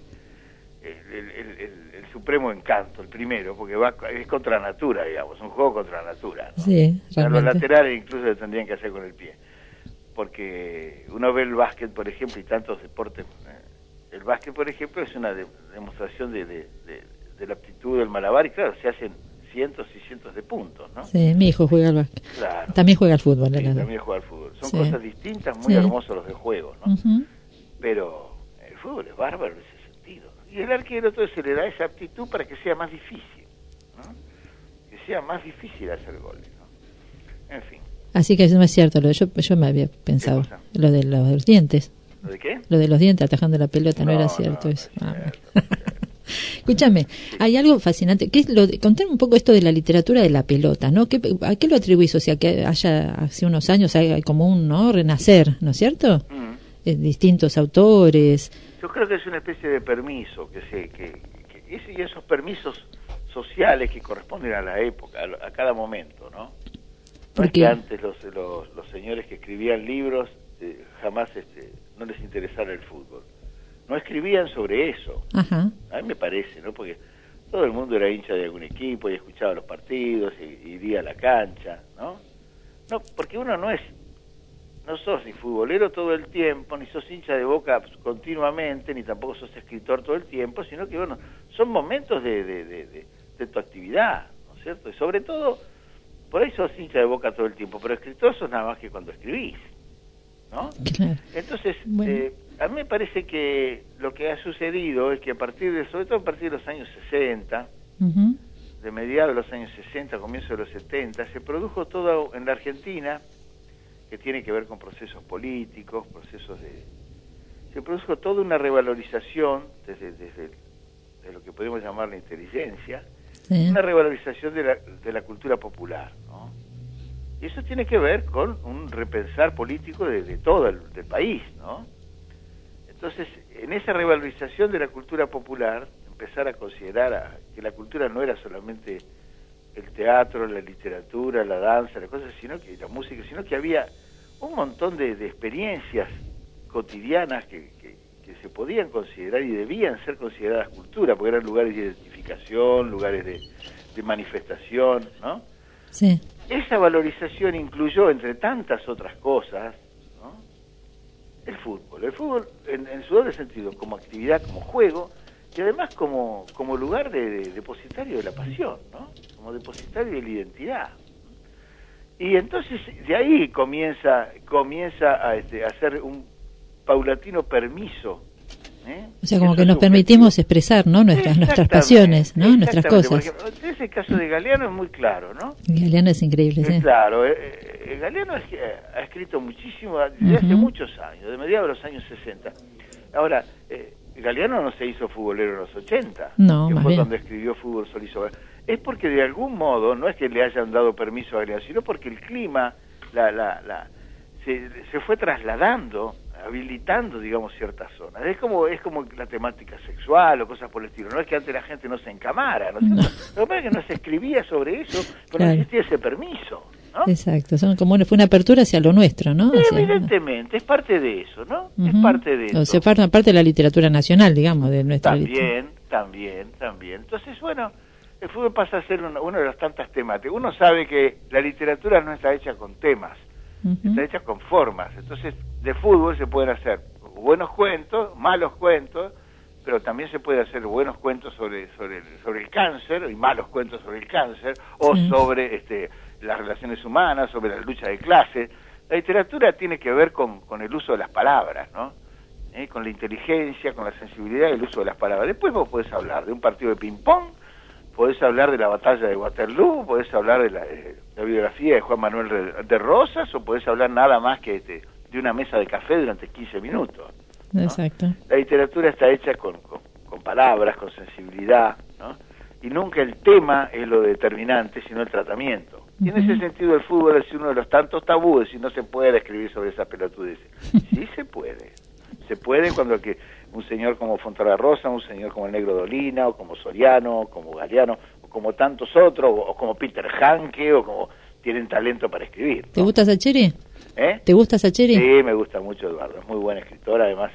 el supremo encanto, el primero, porque es contra natura, digamos, un juego contra natura, ¿no? Sí, realmente. Los laterales incluso lo tendrían que hacer con el pie. Porque uno ve el básquet, por ejemplo, y tantos deportes. El básquet, por ejemplo, es una demostración de la aptitud del malabar, y claro, se hacen cientos y cientos de puntos, ¿no? Sí, mi hijo juega al básquet. Claro. También juega al fútbol. Sí, también juega al fútbol. Son cosas distintas, muy hermosos los de juego, ¿no? Pero el fútbol es bárbaro en ese sentido. Y el arquero entonces se le da esa aptitud para que sea más difícil, ¿no? Que sea más difícil hacer goles, ¿no? En fin. Así que no es cierto, yo me había pensado lo de los dientes. ¿Lo de qué? Lo de los dientes atajando la pelota, no era cierto eso. Escúchame, hay algo fascinante, que es contar un poco esto de la literatura de la pelota, ¿no? ¿A qué lo atribuís? O sea, que hace unos años hay como un renacer, ¿no es cierto? Distintos autores. Yo creo que es una especie de permiso, y esos permisos sociales que corresponden a la época, a cada momento, ¿no? Porque antes los señores que escribían libros jamás no les interesara el fútbol. no escribían sobre eso. Ajá. A mí me parece, ¿no? Porque todo el mundo era hincha de algún equipo y escuchaba los partidos y iría a la cancha, ¿no? No, porque uno no sos ni futbolero todo el tiempo, ni sos hincha de Boca continuamente, ni tampoco sos escritor todo el tiempo, sino que, bueno, son momentos de tu actividad, ¿no es cierto? Y sobre todo, por ahí sos hincha de Boca todo el tiempo, pero escritor sos nada más que cuando escribís, ¿no? Claro. Entonces, Bueno. a mí me parece que lo que ha sucedido es que sobre todo a partir de los años 60, Ujú. de mediados de los años 60, comienzo de los 70, se produjo todo en la Argentina, que tiene que ver con procesos políticos, se produjo toda una revalorización desde de lo que podemos llamar la inteligencia, Sí. una revalorización de la cultura popular, ¿no? Y eso tiene que ver con un repensar político de todo del país, ¿no? Entonces, en esa revalorización de la cultura popular, empezar a considerar que la cultura no era solamente el teatro, la literatura, la danza, las cosas, sino que la música, sino que había un montón de experiencias cotidianas que se podían considerar y debían ser consideradas cultura, porque eran lugares de identificación, lugares de manifestación, ¿no? Sí. Esa valorización incluyó, entre tantas otras cosas, ¿no?, el fútbol. El fútbol, en su doble sentido, como actividad, como juego, y además como lugar de depositario de la pasión, ¿no?, como depositario de la identidad. Y entonces de ahí comienza a hacer un paulatino permiso. O sea, como Eso que es nos permitimos expresar, ¿no? Nuestras pasiones, ¿no? Nuestras cosas. Por ejemplo, ese caso de Galeano es muy claro, ¿no? Galeano es increíble, sí. Claro, Galeano ha escrito muchísimo desde hace muchos años, de mediados de los años 60. Ahora, Galeano no se hizo futbolero en los 80, No, que más fue bien. cuando escribió Fútbol, Sol y Sober. Es porque de algún modo, no es que le hayan dado permiso a Galeano, sino porque el clima se fue trasladando, habilitando, digamos, ciertas zonas. Es como la temática sexual o cosas por el estilo. No es que antes la gente no se encamara, ¿no? Lo que pasa es que no se escribía sobre eso, pero Claro. no existía ese permiso, ¿no? Exacto, fue una apertura hacia lo nuestro, ¿no? Evidentemente, es parte de eso, ¿no? Es parte de eso. O sea, parte de la literatura nacional, digamos, de nuestra También. Entonces, bueno, el fútbol pasa a ser una de las tantas temáticas. Uno sabe que la literatura no está hecha con temas, está hecha con formas. Entonces, de fútbol se pueden hacer buenos cuentos, malos cuentos, pero también se puede hacer buenos cuentos sobre el cáncer y malos cuentos sobre el cáncer, o sobre las relaciones humanas, sobre la lucha de clases. La literatura tiene que ver con el uso de las palabras, ¿no? Con la inteligencia, con la sensibilidad y el uso de las palabras. Después vos podés hablar de un partido de ping-pong, podés hablar de la batalla de Waterloo, podés hablar de la biografía de Juan Manuel de Rosas, o podés hablar nada más que de una mesa de café durante 15 minutos, ¿no? Exacto. La literatura está hecha con palabras, con sensibilidad, ¿no? Y nunca el tema es lo determinante, sino el tratamiento. Y en ese sentido el fútbol es uno de los tantos tabúes, y no se puede escribir sobre esa pelotudez. Sí se puede. Se puede cuando un señor como Fontana-Rosa, un señor como el Negro Dolina, o como Soriano, o como Galeano, o como tantos otros, o como Peter Hanke, o como tienen talento para escribir, ¿no? ¿Te gusta Sacheri? ¿Te gusta Sacheri? Sí, me gusta mucho Eduardo, es muy buen escritor, además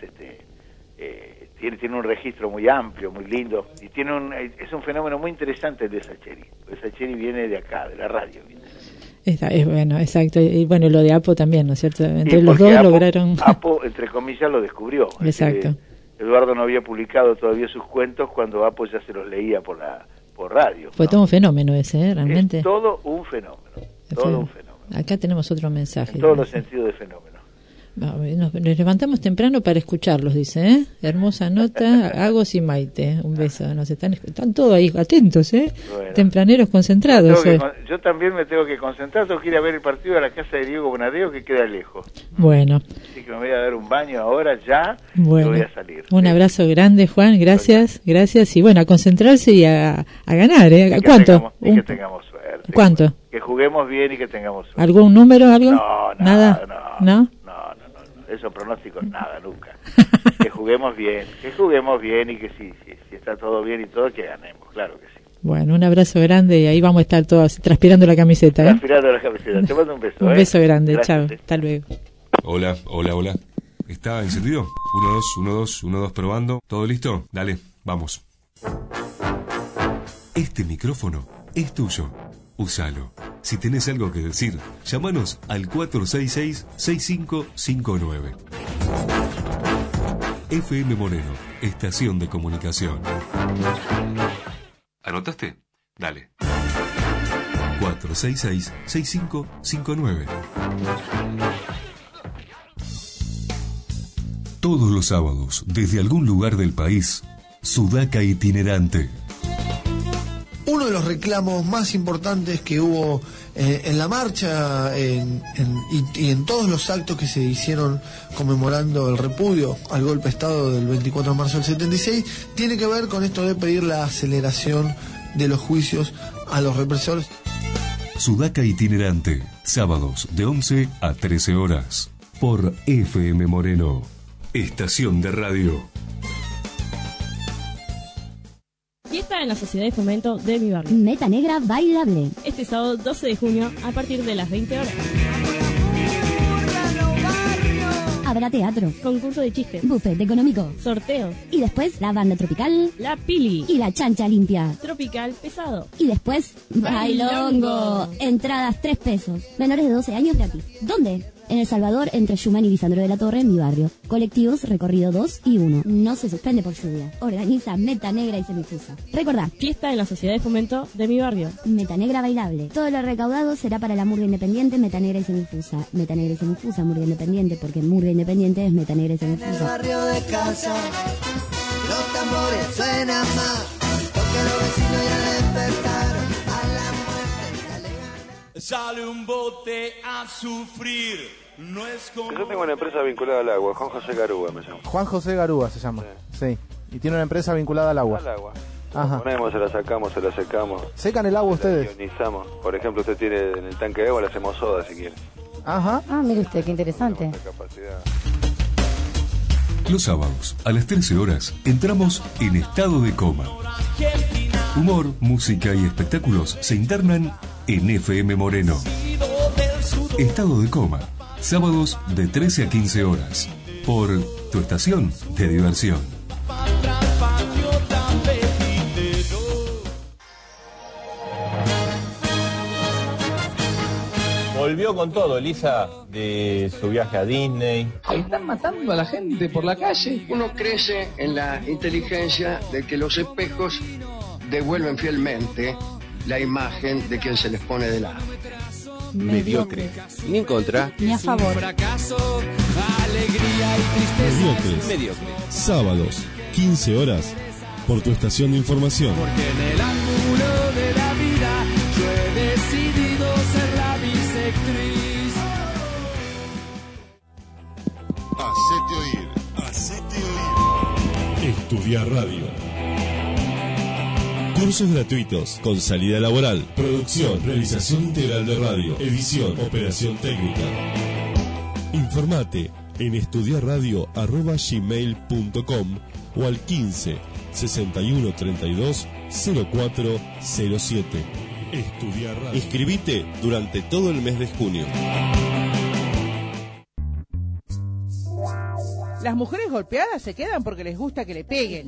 tiene un registro muy amplio, muy lindo, y es un fenómeno muy interesante el de Sacheri, porque Sacheri viene de acá, de la radio, ¿viste? Es bueno, exacto. Y bueno, lo de Apo también, ¿no es cierto? Entre los porque dos lograron... Apo, entre comillas, lo descubrió. Exacto. Eduardo no había publicado todavía sus cuentos cuando Apo ya se los leía por radio. Fue ¿no? todo un fenómeno ese, realmente. Es todo un fenómeno. Todo un fenómeno. Acá tenemos otro mensaje. En todos los sentidos de fenómeno. Nos levantamos temprano para escucharlos, dice, ¿eh? Hermosa nota, Agos y Maite. Un beso. Están todos ahí atentos, ¿eh? Bueno. Tempraneros concentrados. Yo también me tengo que concentrar, tengo que ir a ver el partido a la casa de Diego Bonadeo, que queda lejos. Bueno. Así que me voy a dar un baño ahora ya, bueno, y voy a salir. Un abrazo grande, Juan, gracias. Y bueno, a concentrarse y a ganar, ¿eh? ¿Cuánto? Que tengamos suerte. ¿Cuánto? Que juguemos bien y que tengamos suerte. ¿Algún número, algo? No, ¿Nada? ¿No? Esos pronósticos nada, nunca. Que juguemos bien y que si está todo bien y todo, que ganemos, claro que sí. Bueno, un abrazo grande y ahí vamos a estar todos transpirando la camiseta. Transpirando la camiseta. Te mando un beso. Un beso grande, Gracias. Chao, hasta luego. Hola. ¿Está encendido? 1, 2, 1, 2, 1, 2, probando. ¿Todo listo? Dale, vamos. Este micrófono es tuyo. Úsalo. Si tenés algo que decir, llámanos al 466-6559. FM Moreno, estación de comunicación. ¿Anotaste? Dale. 466-6559. Todos los sábados, desde algún lugar del país, Sudaca Itinerante. Uno de los reclamos más importantes que hubo en la marcha y en todos los actos que se hicieron conmemorando el repudio al golpe de Estado del 24 de marzo del 76 tiene que ver con esto de pedir la aceleración de los juicios a los represores. Sudaca Itinerante, sábados de 11 a 13 horas, por FM Moreno, estación de radio. Fiesta en la Sociedad de Fomento de mi barrio. Meta Negra Bailable. Este sábado 12 de junio a partir de las 20 horas. Habrá teatro, Concurso de chistes, buffet económico, sorteo y después la banda tropical, La Pili y la chancha limpia. Tropical pesado. Y después, bailongo. Entradas 3 pesos. Menores de 12 años gratis. ¿Dónde? En El Salvador, entre Shumán y Lisandro de la Torre, en mi barrio. Colectivos, recorrido 2 y 1. No se suspende por lluvia. Organiza Meta Negra y Semifusa. Recordá, Fiesta en la Sociedad de Fomento de mi barrio. Meta Negra Bailable. Todo lo recaudado será para la murga independiente Meta Negra y Semifusa. Meta Negra y Semifusa, murga independiente, porque murga independiente es Meta Negra y Semifusa. En el barrio de casa, los tambores suenan más, porque los vecinos ya despertaron a la muerte ya le gana. Sale un bote a sufrir, no es como... Yo tengo una empresa vinculada al agua, Juan José Garúa me llamo. Juan José Garúa se llama, sí. Y tiene una empresa vinculada al agua. Al agua. Ajá. La ponemos, se la sacamos, se la secamos. ¿Secan el agua ustedes? La ionizamos. Por ejemplo, usted tiene en el tanque de agua, le hacemos soda si quiere. Ajá. Ah, mire usted, qué interesante. Los sábados, a las 13 horas, entramos en estado de coma. Humor, música y espectáculos se internan en FM Moreno. Estado de coma, sábados de 13 a 15 horas, por tu estación de diversión. Volvió con todo, Elisa, de su viaje a Disney. Están matando a la gente por la calle. Uno crece en la inteligencia de que los espejos devuelven fielmente la imagen de quien se les pone de lado. Mediocre. Ni en contra, ni a favor. Fracaso, alegría y tristeza. Mediocre. Sábados, 15 horas, por tu estación de información. Porque en el ángulo de la vida yo he decidido ser la bisectriz. Hacete oír. Hacete oír. Estudiar radio. Cursos gratuitos con salida laboral, producción, realización integral de radio, edición, operación técnica. Informate en estudiarradio@gmail.com o al 15 61 32 0407. Estudiar radio. Inscribite durante todo el mes de junio. Las mujeres golpeadas se quedan porque les gusta que le peguen.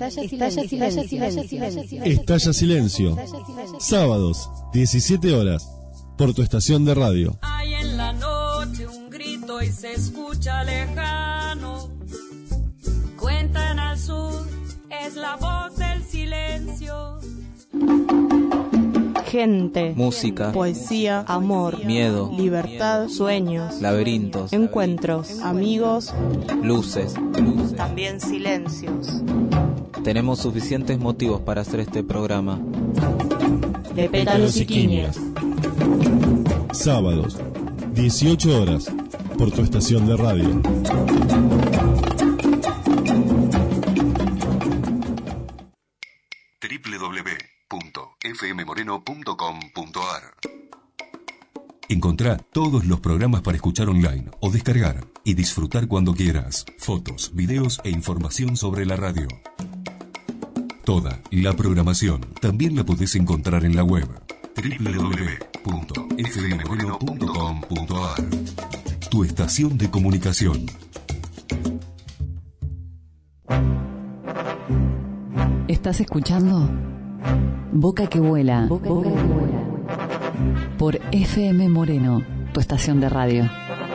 Estalla Silencio. Sábados, 17 horas, por tu estación de radio. Hay en la noche un grito y se escucha lejano. Cuentan al sur, es la voz del silencio. Gente, música, poesía, amor, miedo, libertad, sueños, laberintos, encuentros, amigos, luces, también silencios. Tenemos suficientes motivos para hacer este programa. De pétalos y quimias. Sábados, 18 horas, por tu estación de radio. www.fmmoreno.com.ar. Encontrá todos los programas para escuchar online o descargar y disfrutar cuando quieras. Fotos, videos e información sobre la radio. Toda la programación también la podés encontrar en la web www.fmmoreno.com.ar. Tu estación de comunicación. ¿Estás escuchando? Boca que vuela. Boca que vuela. Por FM Moreno, tu estación de radio.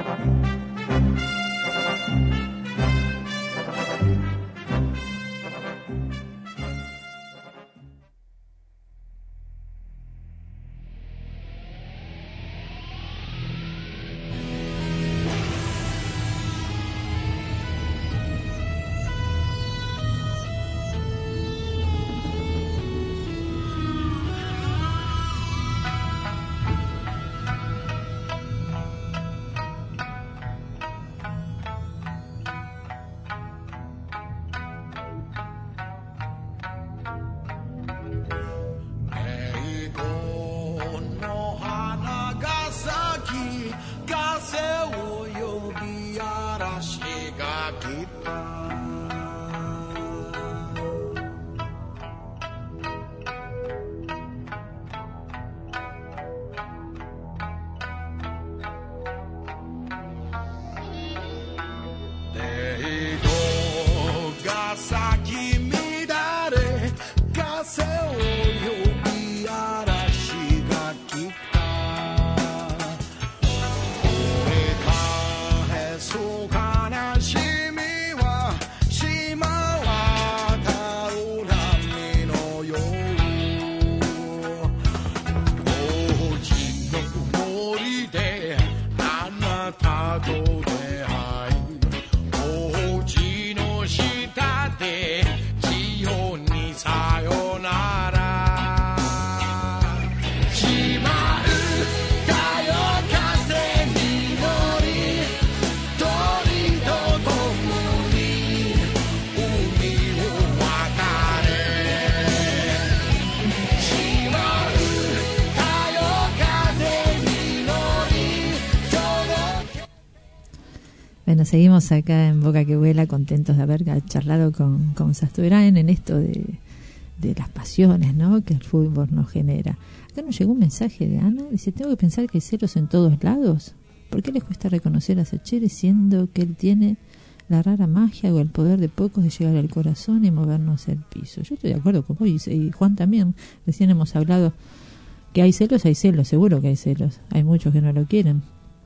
Bueno, seguimos acá en Boca que Vuela, contentos de haber charlado con Sasturain en esto de las pasiones, ¿no?, que el fútbol nos genera. Acá nos llegó un mensaje de Ana, dice: tengo que pensar que hay celos en todos lados. ¿Por qué les cuesta reconocer a Sacheri siendo que él tiene la rara magia o el poder de pocos de llegar al corazón y movernos el piso? Yo estoy de acuerdo con vos, y Juan también. Recién hemos hablado que hay celos, seguro que hay celos. Hay muchos que no lo quieren.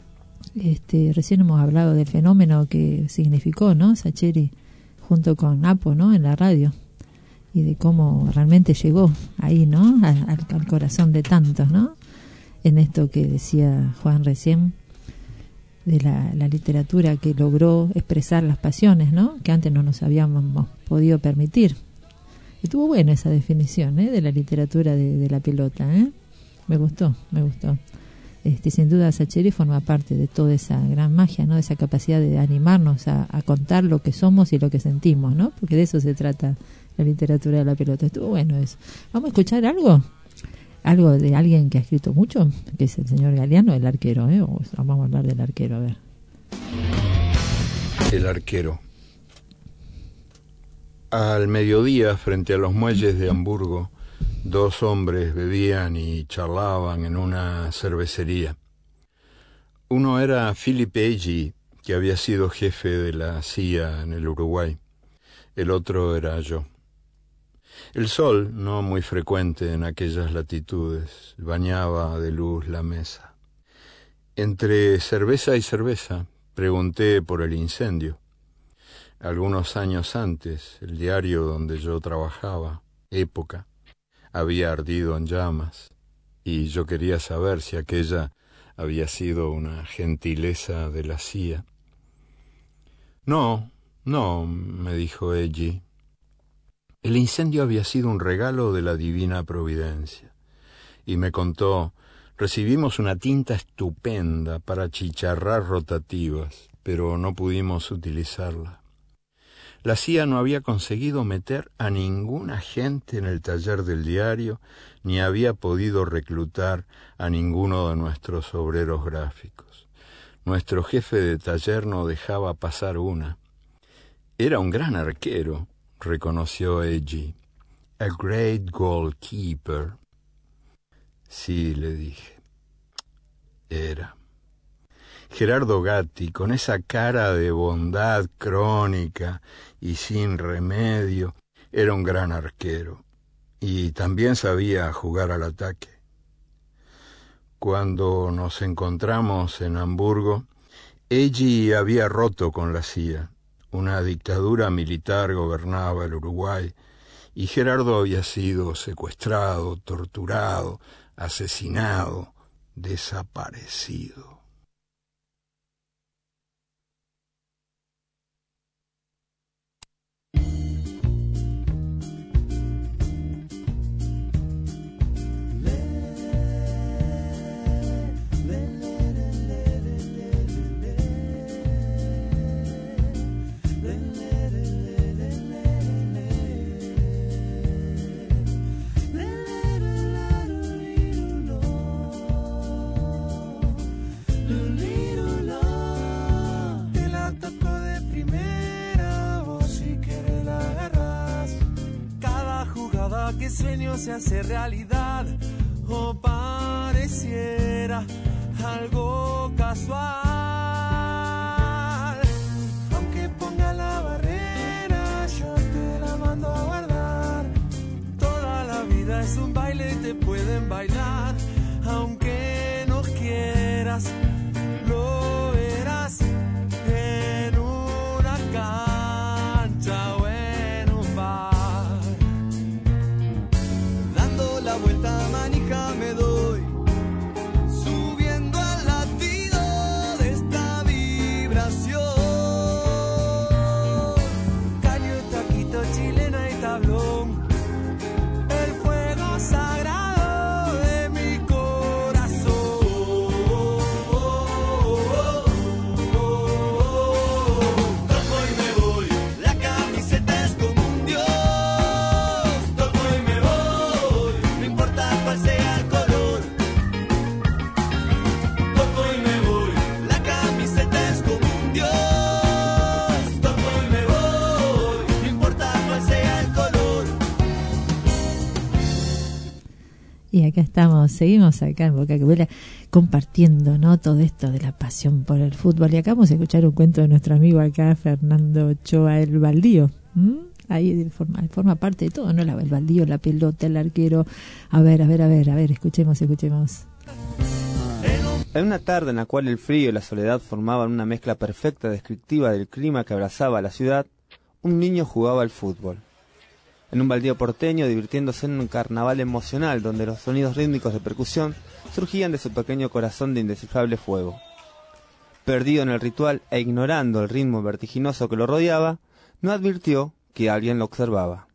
Recién hemos hablado del fenómeno que significó, ¿no?, Sacheri junto con Apo, ¿no?, en la radio, y de cómo realmente llegó ahí, ¿no?, al corazón de tantos, ¿no?, en esto que decía Juan recién de la literatura que logró expresar las pasiones, ¿no?, que antes no nos habíamos podido permitir. Estuvo buena esa definición, de la literatura de la pelota, me gustó. Sin duda Sacheri forma parte de toda esa gran magia, ¿no?, de esa capacidad de animarnos a contar lo que somos y lo que sentimos, ¿no?, porque de eso se trata la literatura de la pelota. Estuvo bueno eso. ¿Vamos a escuchar algo de alguien que ha escrito mucho, que es el señor Galeano, el arquero? Vamos a hablar del arquero, a ver. El arquero. Al mediodía, frente a los muelles de Hamburgo, 2 hombres bebían y charlaban en una cervecería. Uno era Philip Agee, que había sido jefe de la CIA en el Uruguay. El otro era yo. El sol, no muy frecuente en aquellas latitudes, bañaba de luz la mesa. Entre cerveza y cerveza, pregunté por el incendio. Algunos años antes, el diario donde yo trabajaba, Época, había ardido en llamas, y yo quería saber si aquella había sido una gentileza de la CIA. No, me dijo Agee. El incendio había sido un regalo de la divina providencia. Y me contó: recibimos una tinta estupenda para achicharrar rotativas, pero no pudimos utilizarla. La CIA no había conseguido meter a ningún agente en el taller del diario, ni había podido reclutar a ninguno de nuestros obreros gráficos. Nuestro jefe de taller no dejaba pasar una. Era un gran arquero, reconoció Agee. A great goalkeeper. Sí, le dije. Era. Gerardo Gatti, con esa cara de bondad crónica y sin remedio, Era un gran arquero y también sabía jugar al ataque. Cuando nos encontramos en Hamburgo, Eggi había roto con la CIA. Una dictadura militar gobernaba el Uruguay y Gerardo había sido secuestrado, torturado, asesinado, desaparecido. Que sueño se hace realidad o pareciera algo casual. Aunque ponga la barrera, yo te la mando a guardar. Toda la vida es un baile y te pueden bailar. Aunque no quieras, lo verás en una cancha o en un bar. La vuelta manija me doy, subiendo al latido de esta vibración. Caño, taquito, chilena y tablón, el fuego sagrado de mi corazón. Toco y me voy, la camiseta es como un dios. Toco y me voy, cual sea el color. Toco y me voy, la camiseta es como un dios. Toco y me voy, no importa cuál sea el color. Y acá estamos, seguimos acá en Boca que Vuela compartiendo, ¿no?, todo esto de la pasión por el fútbol. Y acá vamos a escuchar un cuento de nuestro amigo acá, Fernando Ochoa, el baldío. Ahí forma parte de todo, ¿no? El baldío, la pelota, el arquero. A ver, escuchemos. En una tarde en la cual el frío y la soledad formaban una mezcla perfecta descriptiva del clima que abrazaba a la ciudad, un niño jugaba al fútbol. En un baldío porteño, divirtiéndose en un carnaval emocional donde los sonidos rítmicos de percusión surgían de su pequeño corazón de indescifrable fuego. Perdido en el ritual e ignorando el ritmo vertiginoso que lo rodeaba, no advirtió que alguien lo observaba.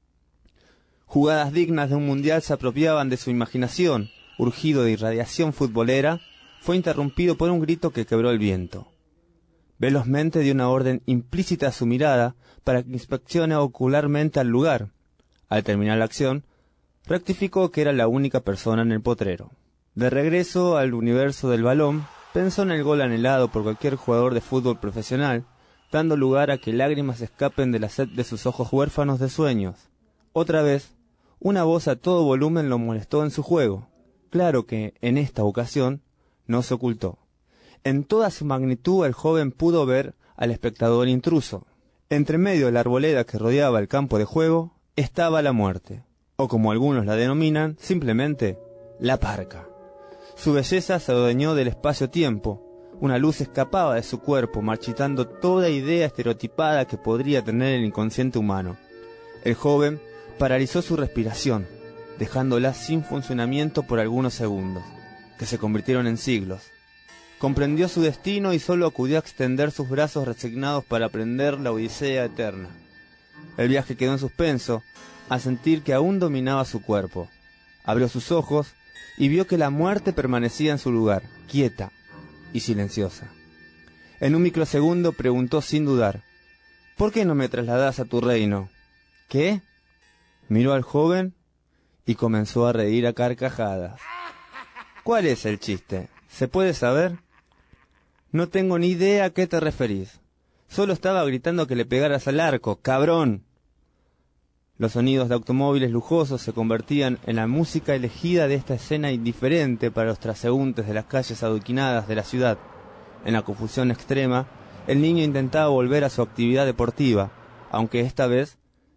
Jugadas dignas de un mundial se apropiaban de su imaginación. Urgido de irradiación futbolera, fue interrumpido por un grito que quebró el viento. Velozmente dio una orden implícita a su mirada para que inspeccione ocularmente al lugar. Al terminar la acción, rectificó que era la única persona en el potrero. De regreso al universo del balón, pensó en el gol anhelado por cualquier jugador de fútbol profesional, dando lugar a que lágrimas escapen de la sed de sus ojos huérfanos de sueños. Otra vez, una voz a todo volumen lo molestó en su juego. Claro que, en esta ocasión, no se ocultó. En toda su magnitud el joven pudo ver al espectador intruso. Entre medio de la arboleda que rodeaba el campo de juego, estaba la muerte, o como algunos la denominan, simplemente, la parca. Su belleza se adueñó del espacio-tiempo. Una luz escapaba de su cuerpo, marchitando toda idea estereotipada que podría tener el inconsciente humano. El joven paralizó su respiración, dejándola sin funcionamiento por algunos segundos, que se convirtieron en siglos. Comprendió su destino y solo acudió a extender sus brazos resignados para aprender la odisea eterna. El viaje quedó en suspenso, a sentir que aún dominaba su cuerpo. Abrió sus ojos y vio que la muerte permanecía en su lugar, quieta y silenciosa. En un microsegundo preguntó sin dudar: ¿por qué no me trasladas a tu reino? ¿Qué? Miró al joven y comenzó a reír a carcajadas. ¿Cuál es el chiste? ¿Se puede saber? No tengo ni idea a qué te referís. Solo estaba gritando que le pegaras al arco, cabrón. Los sonidos de automóviles lujosos se convertían en la música elegida de esta escena indiferente para los transeúntes de las calles adoquinadas de la ciudad. En la confusión extrema, el niño intentaba volver a su actividad deportiva, aunque esta vez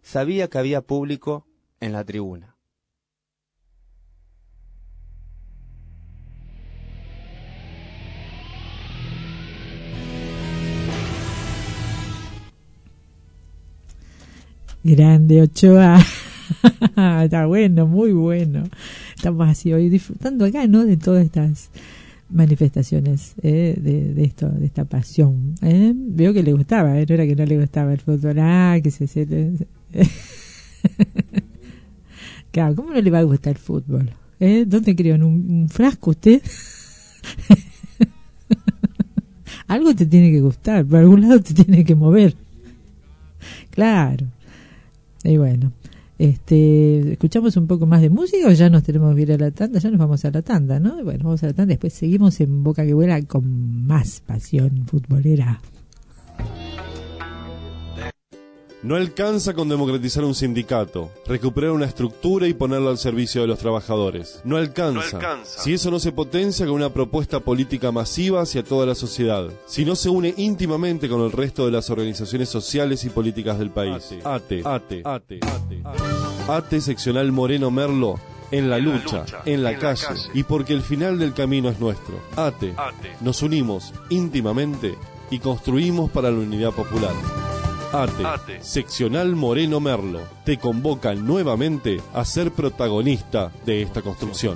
Sabía que había público en la tribuna. Grande Ochoa. Está bueno, muy bueno. Estamos así hoy disfrutando acá, ¿no? De todas estas manifestaciones de esto, de esta pasión. Veo que le gustaba, no era que no le gustaba el fútbol. Claro, ¿cómo no le va a gustar el fútbol? ¿Dónde crió? ¿En un frasco usted? Algo te tiene que gustar, por algún lado te tiene que mover. Claro. Y bueno, ¿escuchamos un poco más de música o ya nos tenemos que ir a la tanda? Ya nos vamos a la tanda, ¿no? Bueno, vamos a la tanda, después seguimos en Boca que Vuela con más pasión futbolera. No alcanza con democratizar un sindicato, recuperar una estructura y ponerla al servicio de los trabajadores. No alcanza. Si eso no se potencia con una propuesta política masiva hacia toda la sociedad. Si no se une íntimamente con el resto de las organizaciones sociales y políticas del país. ATE seccional Moreno Merlo. En la lucha, en la calle, y porque el final del camino es nuestro. ATE. Nos unimos íntimamente y construimos para la unidad popular. ATE, seccional Moreno Merlo, te convocan nuevamente a ser protagonista de esta construcción.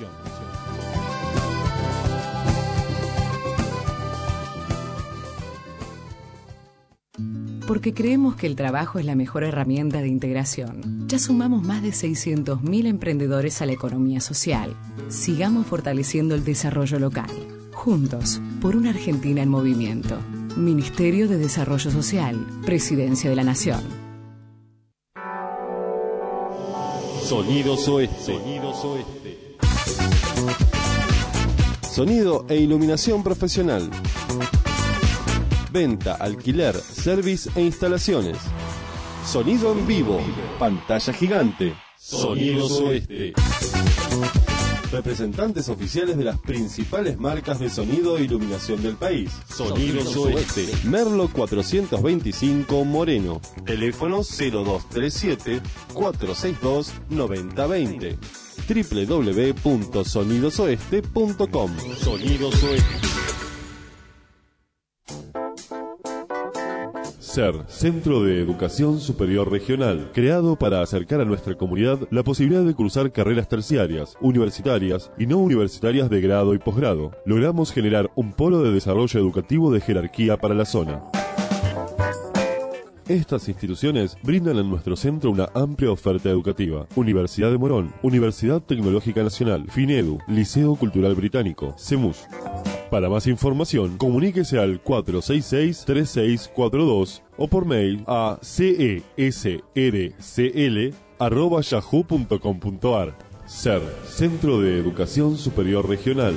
Porque creemos que el trabajo es la mejor herramienta de integración. Ya sumamos más de 600.000 emprendedores a la economía social. Sigamos fortaleciendo el desarrollo local. Juntos, por una Argentina en movimiento. Ministerio de Desarrollo Social, Presidencia de la Nación. Sonidos Oeste. Sonido e iluminación profesional. Venta, alquiler, service e instalaciones. Sonido en vivo. Pantalla gigante. Sonidos Oeste. Representantes oficiales de las principales marcas de sonido e iluminación del país. Sonidos Oeste. Merlo 425 Moreno. Teléfono 0237-462-9020. www.sonidosoeste.com. Sonidos Oeste. SER, Centro de Educación Superior Regional, creado para acercar a nuestra comunidad la posibilidad de cursar carreras terciarias, universitarias y no universitarias de grado y posgrado. Logramos generar un polo de desarrollo educativo de jerarquía para la zona. Estas instituciones brindan en nuestro centro una amplia oferta educativa. Universidad de Morón, Universidad Tecnológica Nacional, FINEDU, Liceo Cultural Británico, CEMUS. Para más información, comuníquese al 466-3642 o por mail a cesrcl@yahoo.com.ar. SER, Centro de Educación Superior Regional.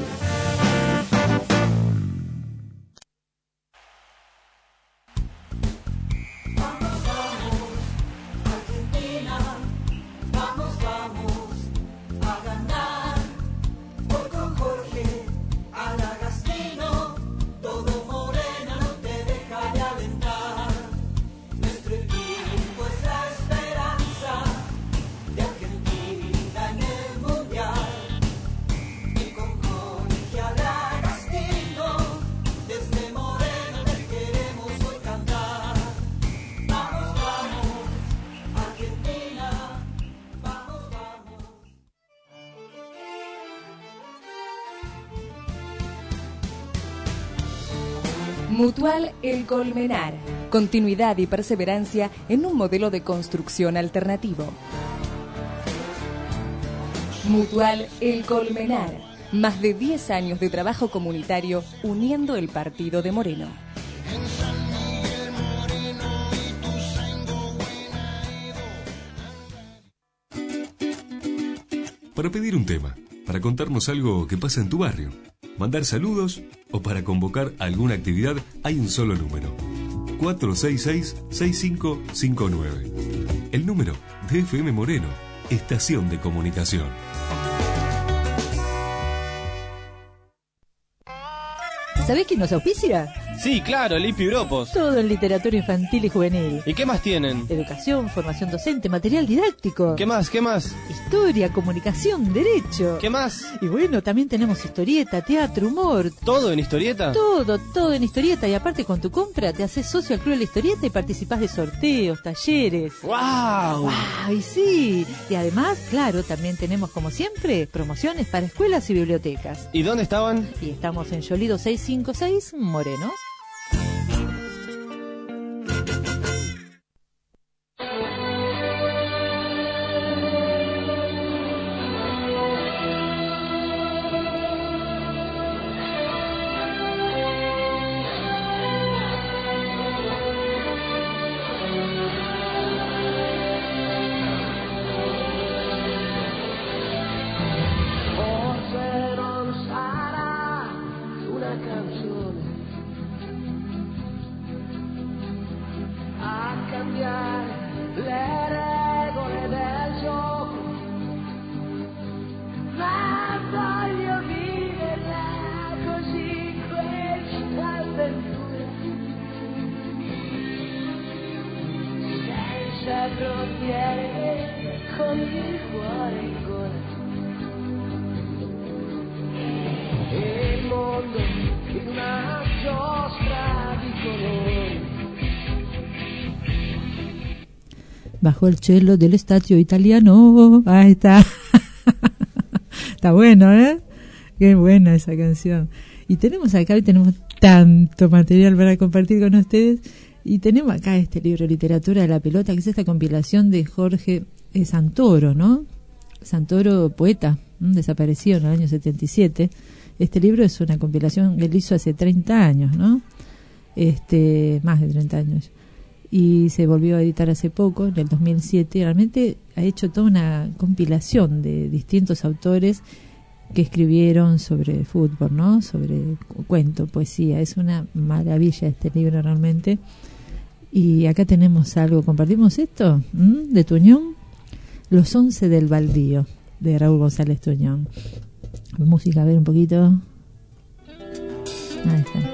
Mutual El Colmenar. Continuidad y perseverancia en un modelo de construcción alternativo. Mutual El Colmenar. Más de 10 años de trabajo comunitario uniendo el partido de Moreno. Para pedir un tema, para contarnos algo que pasa en tu barrio, mandar saludos o para convocar alguna actividad, hay un solo número: 466-6559. El número de FM Moreno, Estación de Comunicación. ¿Sabés quién nos auspicia? Sí, claro, el Ipibropos. Todo en literatura infantil y juvenil. ¿Y qué más tienen? Educación, formación docente, material didáctico. ¿Qué más? ¿Qué más? Historia, comunicación, derecho. ¿Qué más? Y bueno, también tenemos historieta, teatro, humor. ¿Todo en historieta? Todo en historieta. Y aparte con tu compra te haces socio al Club de la Historieta y participás de sorteos, talleres. ¡Wow! ¡Wow! Y sí. Y además, claro, también tenemos como siempre promociones para escuelas y bibliotecas. ¿Y dónde estaban? Y estamos en Yolido 656, Moreno. Bajo el cielo del estadio italiano. Ahí está. Está bueno, ¿eh? Qué buena esa canción. Y tenemos acá, hoy tenemos tanto material para compartir con ustedes. Y tenemos acá este libro, Literatura de la Pelota, que es esta compilación de Jorge Santoro, ¿no? Santoro, poeta, desaparecido en el año 77. Este libro es una compilación que él hizo hace 30 años, ¿no? Más de 30 años. Y se volvió a editar hace poco, en el 2007. Realmente ha hecho toda una compilación de distintos autores que escribieron sobre fútbol, ¿no? Sobre cuento, poesía. Es una maravilla este libro realmente. Y acá tenemos algo, ¿compartimos esto? De Tuñón, Los 11 del Baldío, de Raúl González Tuñón. Música, a ver un poquito. Ahí está.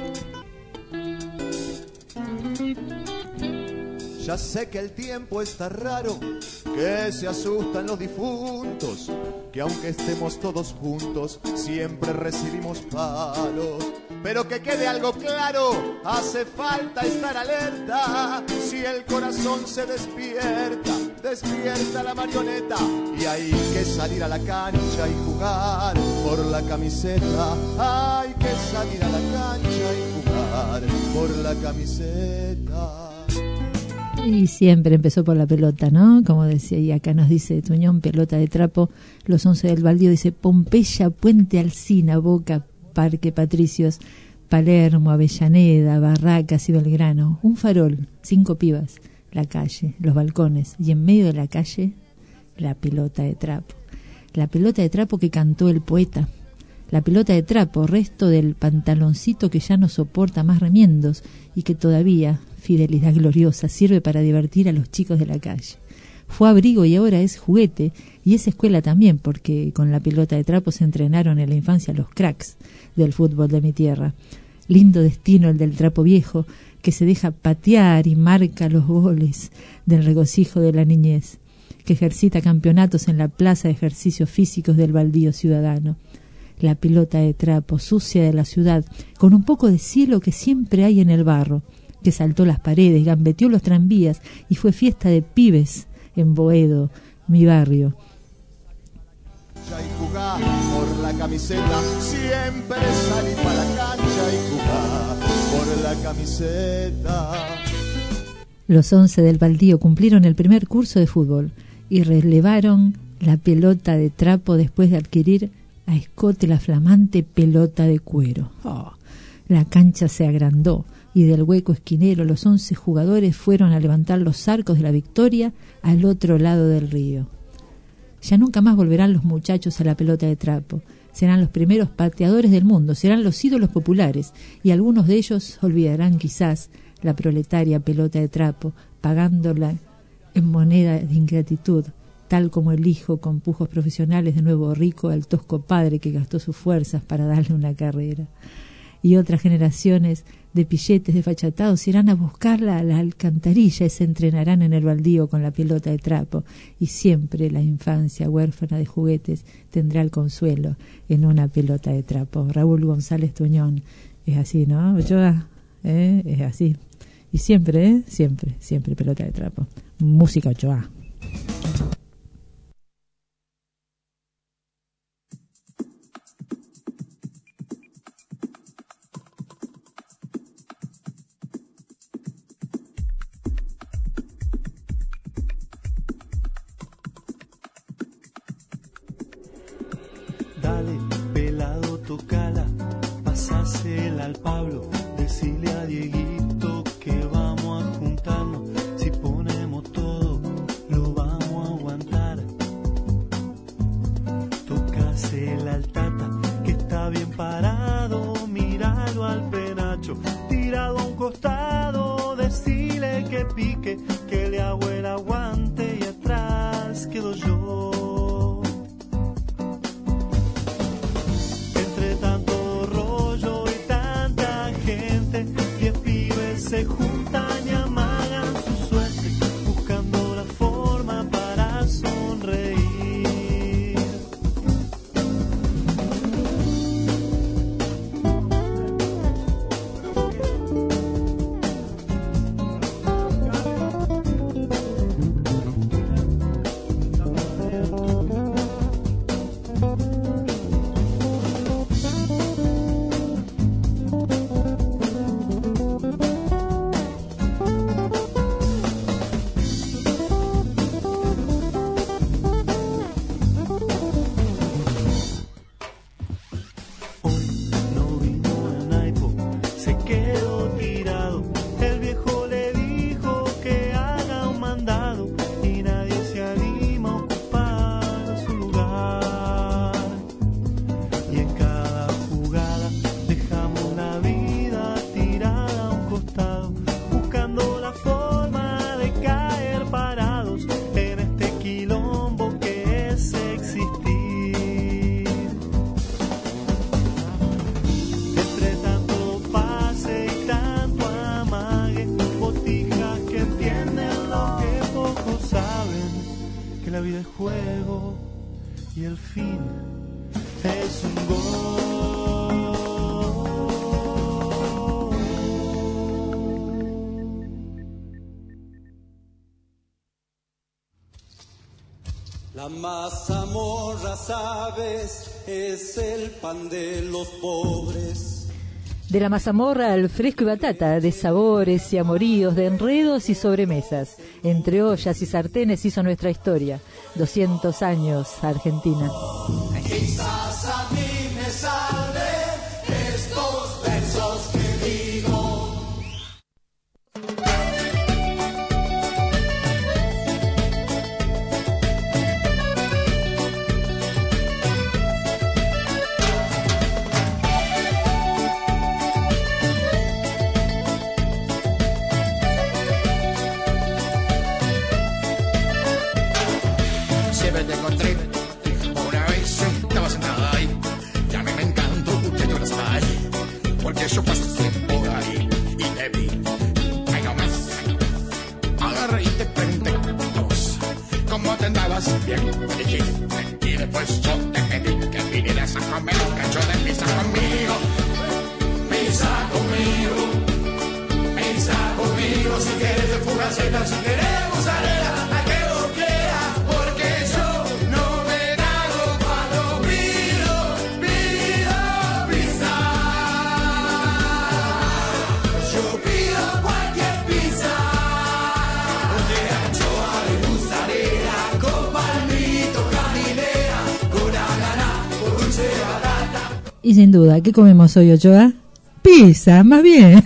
Ya sé que el tiempo está raro, que se asustan los difuntos, que aunque estemos todos juntos, siempre recibimos palos. Pero que quede algo claro, hace falta estar alerta. Si el corazón se despierta, despierta la marioneta. Y hay que salir a la cancha y jugar por la camiseta. Hay que salir a la cancha y jugar por la camiseta. Y siempre empezó por la pelota, ¿no? Como decía, y acá nos dice Tuñón, pelota de trapo, Los 11 del Baldío, dice Pompeya, Puente Alsina, Boca, Parque Patricios, Palermo, Avellaneda, Barracas y Belgrano. Un farol, 5 pibas, la calle, los balcones, y en medio de la calle, la pelota de trapo. La pelota de trapo que cantó el poeta. La pelota de trapo, resto del pantaloncito que ya no soporta más remiendos y que todavía, fidelidad gloriosa, sirve para divertir a los chicos de la calle. Fue abrigo y ahora es juguete, y es escuela también, porque con la pelota de trapo se entrenaron en la infancia los cracks del fútbol de mi tierra. Lindo destino el del trapo viejo, que se deja patear y marca los goles del regocijo de la niñez, que ejercita campeonatos en la plaza de ejercicios físicos del baldío ciudadano. La pelota de trapo, sucia de la ciudad, con un poco de cielo que siempre hay en el barro, que saltó las paredes, gambeteó los tranvías y fue fiesta de pibes en Boedo, mi barrio. Y jugar por la camiseta, siempre salí para la cancha y jugar por la camiseta. Los 11 del Baldío cumplieron el primer curso de fútbol y relevaron la pelota de trapo después de adquirir a escote la flamante pelota de cuero. Oh, la cancha se agrandó y del hueco esquinero los 11 jugadores fueron a levantar los arcos de la victoria al otro lado del río. Ya nunca más volverán los muchachos a la pelota de trapo. Serán los primeros pateadores del mundo, serán los ídolos populares, y algunos de ellos olvidarán quizás la proletaria pelota de trapo, pagándola en moneda de ingratitud, tal como el hijo con pujos profesionales de nuevo rico al tosco padre que gastó sus fuerzas para darle una carrera. y otras generaciones de pilletes desfachatados irán a buscarla a la alcantarilla y se entrenarán en el baldío con la pelota de trapo, y siempre la infancia huérfana de juguetes tendrá el consuelo en una pelota de trapo. Raúl González Tuñón. Es así, ¿no? Ochoa, es así. Y siempre, siempre pelota de trapo. Música Ochoa. Dale, pelado, tocala, pasásela al Pablo, decile a Dieguito que vamos a juntarnos, si ponemos todo, lo vamos a aguantar. Tocásela al Tata, que está bien parado, míralo al penacho, tirado a un costado, decile que pique, que le hago el aguante y atrás quedo yo. Se juntan y amagan su suerte, buscando la forma para sonreír. La mazamorra, sabes, es el pan de los pobres. De la mazamorra al fresco y batata, de sabores y amoríos, de enredos y sobremesas. Entre ollas y sartenes hizo nuestra historia. 200 años, Argentina. Quizás a mí me salve estos versos que digo. Te encontré una vez, estaba sentada ahí, ya me encantó que yo no estaba ahí, porque yo pasé por ahí y te vi, ay no más, agarré y te pregunté, vos, ¿cómo te andabas? Bien, me dijiste, y después yo te pedí que vinieras a comer un cacho de pizza conmigo, pizza conmigo, pizza conmigo, si quieres de fugaceta, si querés mozzarella, a que vos quieras, porque yo y sin duda, ¿qué comemos hoy, Ochoa? Pizza, más bien.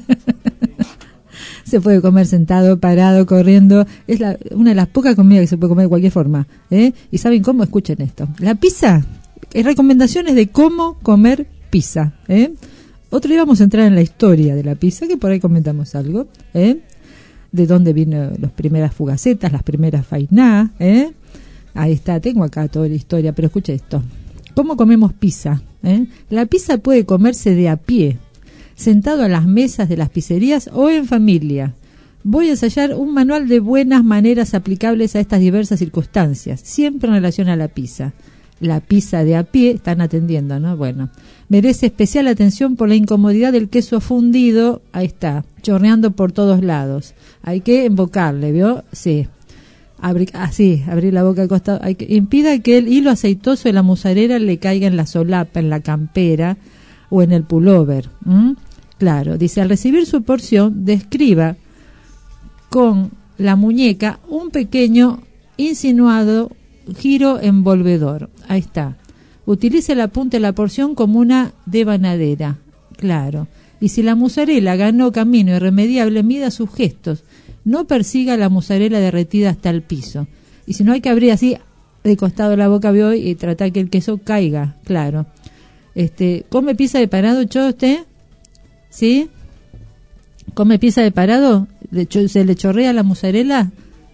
Se puede comer sentado, parado, corriendo. Es una de las pocas comidas que se puede comer de cualquier forma. ¿Y saben cómo? Escuchen esto. La pizza, recomendaciones de cómo comer pizza. Otro día vamos a entrar en la historia de la pizza, que por ahí comentamos algo. De dónde vino las primeras fugacetas, las primeras fainá. Ahí está, tengo acá toda la historia, pero escuche esto. ¿Cómo comemos pizza? La pizza puede comerse de a pie, sentado a las mesas de las pizzerías o en familia. Voy a ensayar un manual de buenas maneras aplicables a estas diversas circunstancias, siempre en relación a la pizza. La pizza de a pie, están atendiendo, ¿no? Bueno, merece especial atención por la incomodidad del queso fundido, ahí está, chorreando por todos lados. Hay que embocarle, ¿vio? Sí. Abrir la boca al costado. Impida que el hilo aceitoso de la mozzarella le caiga en la solapa, en la campera o en el pullover. Claro, dice, al recibir su porción, describa con la muñeca un pequeño insinuado giro envolvedor. Ahí está. Utilice la punta de la porción como una devanadera. Claro. Y si la mozzarella ganó camino irremediable, mida sus gestos. No persiga la mozzarella derretida hasta el piso. Y si no, hay que abrir así de costado la boca, ¿vio? Y tratar que el queso caiga. Claro. ¿Come pizza de parado, Cho, usted? ¿Sí? ¿Come pizza de parado? ¿Se le chorrea la mozzarella?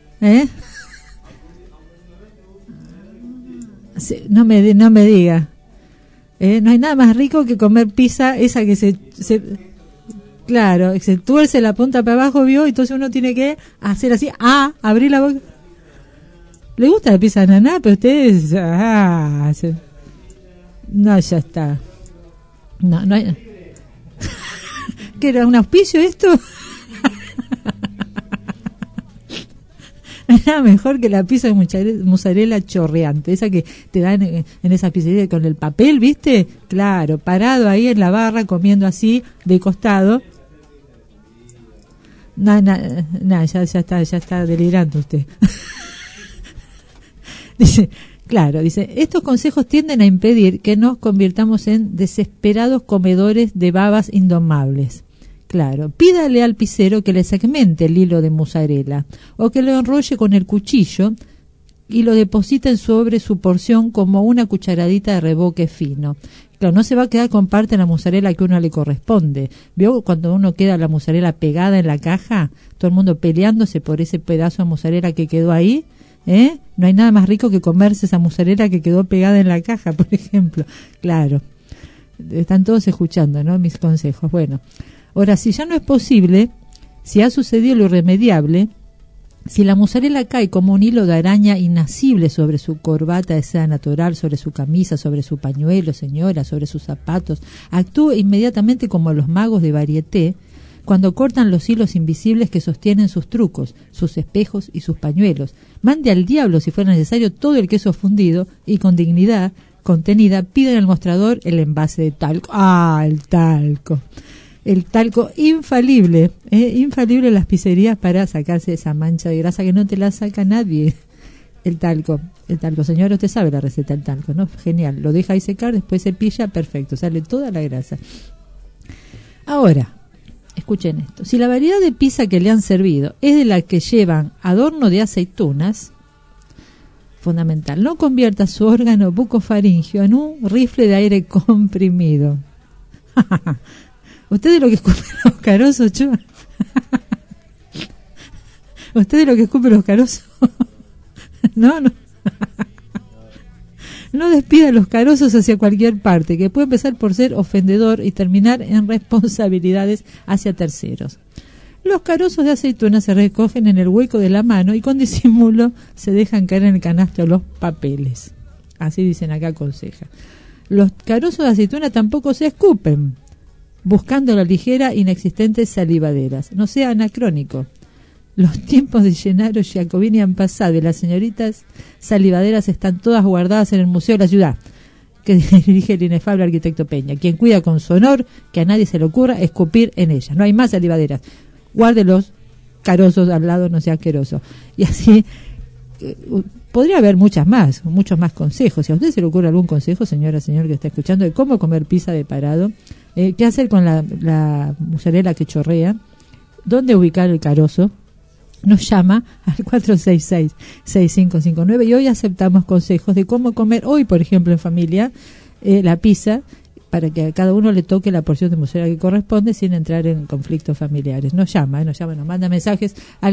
Sí, no me diga. No hay nada más rico que comer pizza esa que se claro, se tuerce la punta para abajo, ¿vio? Entonces uno tiene que hacer así, abrir la boca. ¿Le gusta la pizza de ananá? Pero ustedes no, ya está. No hay. ¿Qué era un auspicio esto? Nada mejor que la pizza de mozzarella chorreante, esa que te dan en esa pizzería con el papel, ¿viste? Claro, parado ahí en la barra comiendo así de costado. Ya está delirando usted. Dice, estos consejos tienden a impedir que nos convirtamos en desesperados comedores de babas indomables. Claro, pídale al pizzero que le segmente el hilo de mozzarella o que lo enrolle con el cuchillo y lo depositen sobre su porción como una cucharadita de reboque fino. Claro, no se va a quedar con parte de la mozzarella que uno le corresponde. ¿Vio cuando uno queda la mozzarella pegada en la caja? Todo el mundo peleándose por ese pedazo de mozzarella que quedó ahí. No hay nada más rico que comerse esa mozzarella que quedó pegada en la caja, por ejemplo. Claro, están todos escuchando, ¿no? Mis consejos. Bueno. Ahora, si ya no es posible, si ha sucedido lo irremediable, si la mozzarella cae como un hilo de araña inasible sobre su corbata de seda natural, sobre su camisa, sobre su pañuelo, señora, sobre sus zapatos, actúe inmediatamente como los magos de Varieté, cuando cortan los hilos invisibles que sostienen sus trucos, sus espejos y sus pañuelos. Mande al diablo, si fuera necesario, todo el queso fundido y con dignidad contenida pida en el mostrador el envase de talco. El talco. El talco infalible, infalible en las pizzerías para sacarse esa mancha de grasa que no te la saca nadie. El talco, señora, usted sabe la receta del talco, ¿no? Genial, lo deja ahí secar, después se pilla, perfecto, sale toda la grasa. Ahora, escuchen esto, si la variedad de pizza que le han servido es de la que llevan adorno de aceitunas, fundamental, no convierta su órgano bucofaringeo en un rifle de aire comprimido. ¿Usted de lo que escupe los carozos, Cho? ¿Usted de lo que escupe los carozos? No. No despida los carozos hacia cualquier parte, que puede empezar por ser ofendedor y terminar en responsabilidades hacia terceros. Los carozos de aceituna se recogen en el hueco de la mano y con disimulo se dejan caer en el canasto los papeles. Así dicen acá, aconseja. Los carozos de aceituna tampoco se escupen, buscando la ligera inexistentes salivaderas. No sea anacrónico. Los tiempos de Gennaro Giacobini han pasado y las señoritas salivaderas están todas guardadas en el Museo de la Ciudad, que dirige el inefable arquitecto Peña, quien cuida con su honor que a nadie se le ocurra escupir en ellas. No hay más salivaderas. Guarde los carozos al lado, no sea asqueroso. Y así podría haber muchos más consejos. Si a usted se le ocurre algún consejo, señora, señor que está escuchando, de cómo comer pizza de parado, qué hacer con la mozzarella que chorrea, dónde ubicar el carozo, nos llama al 466-6559 y hoy aceptamos consejos de cómo comer hoy, por ejemplo, en familia, la pizza, para que a cada uno le toque la porción de mozzarella que corresponde sin entrar en conflictos familiares. Nos llama, nos manda mensajes al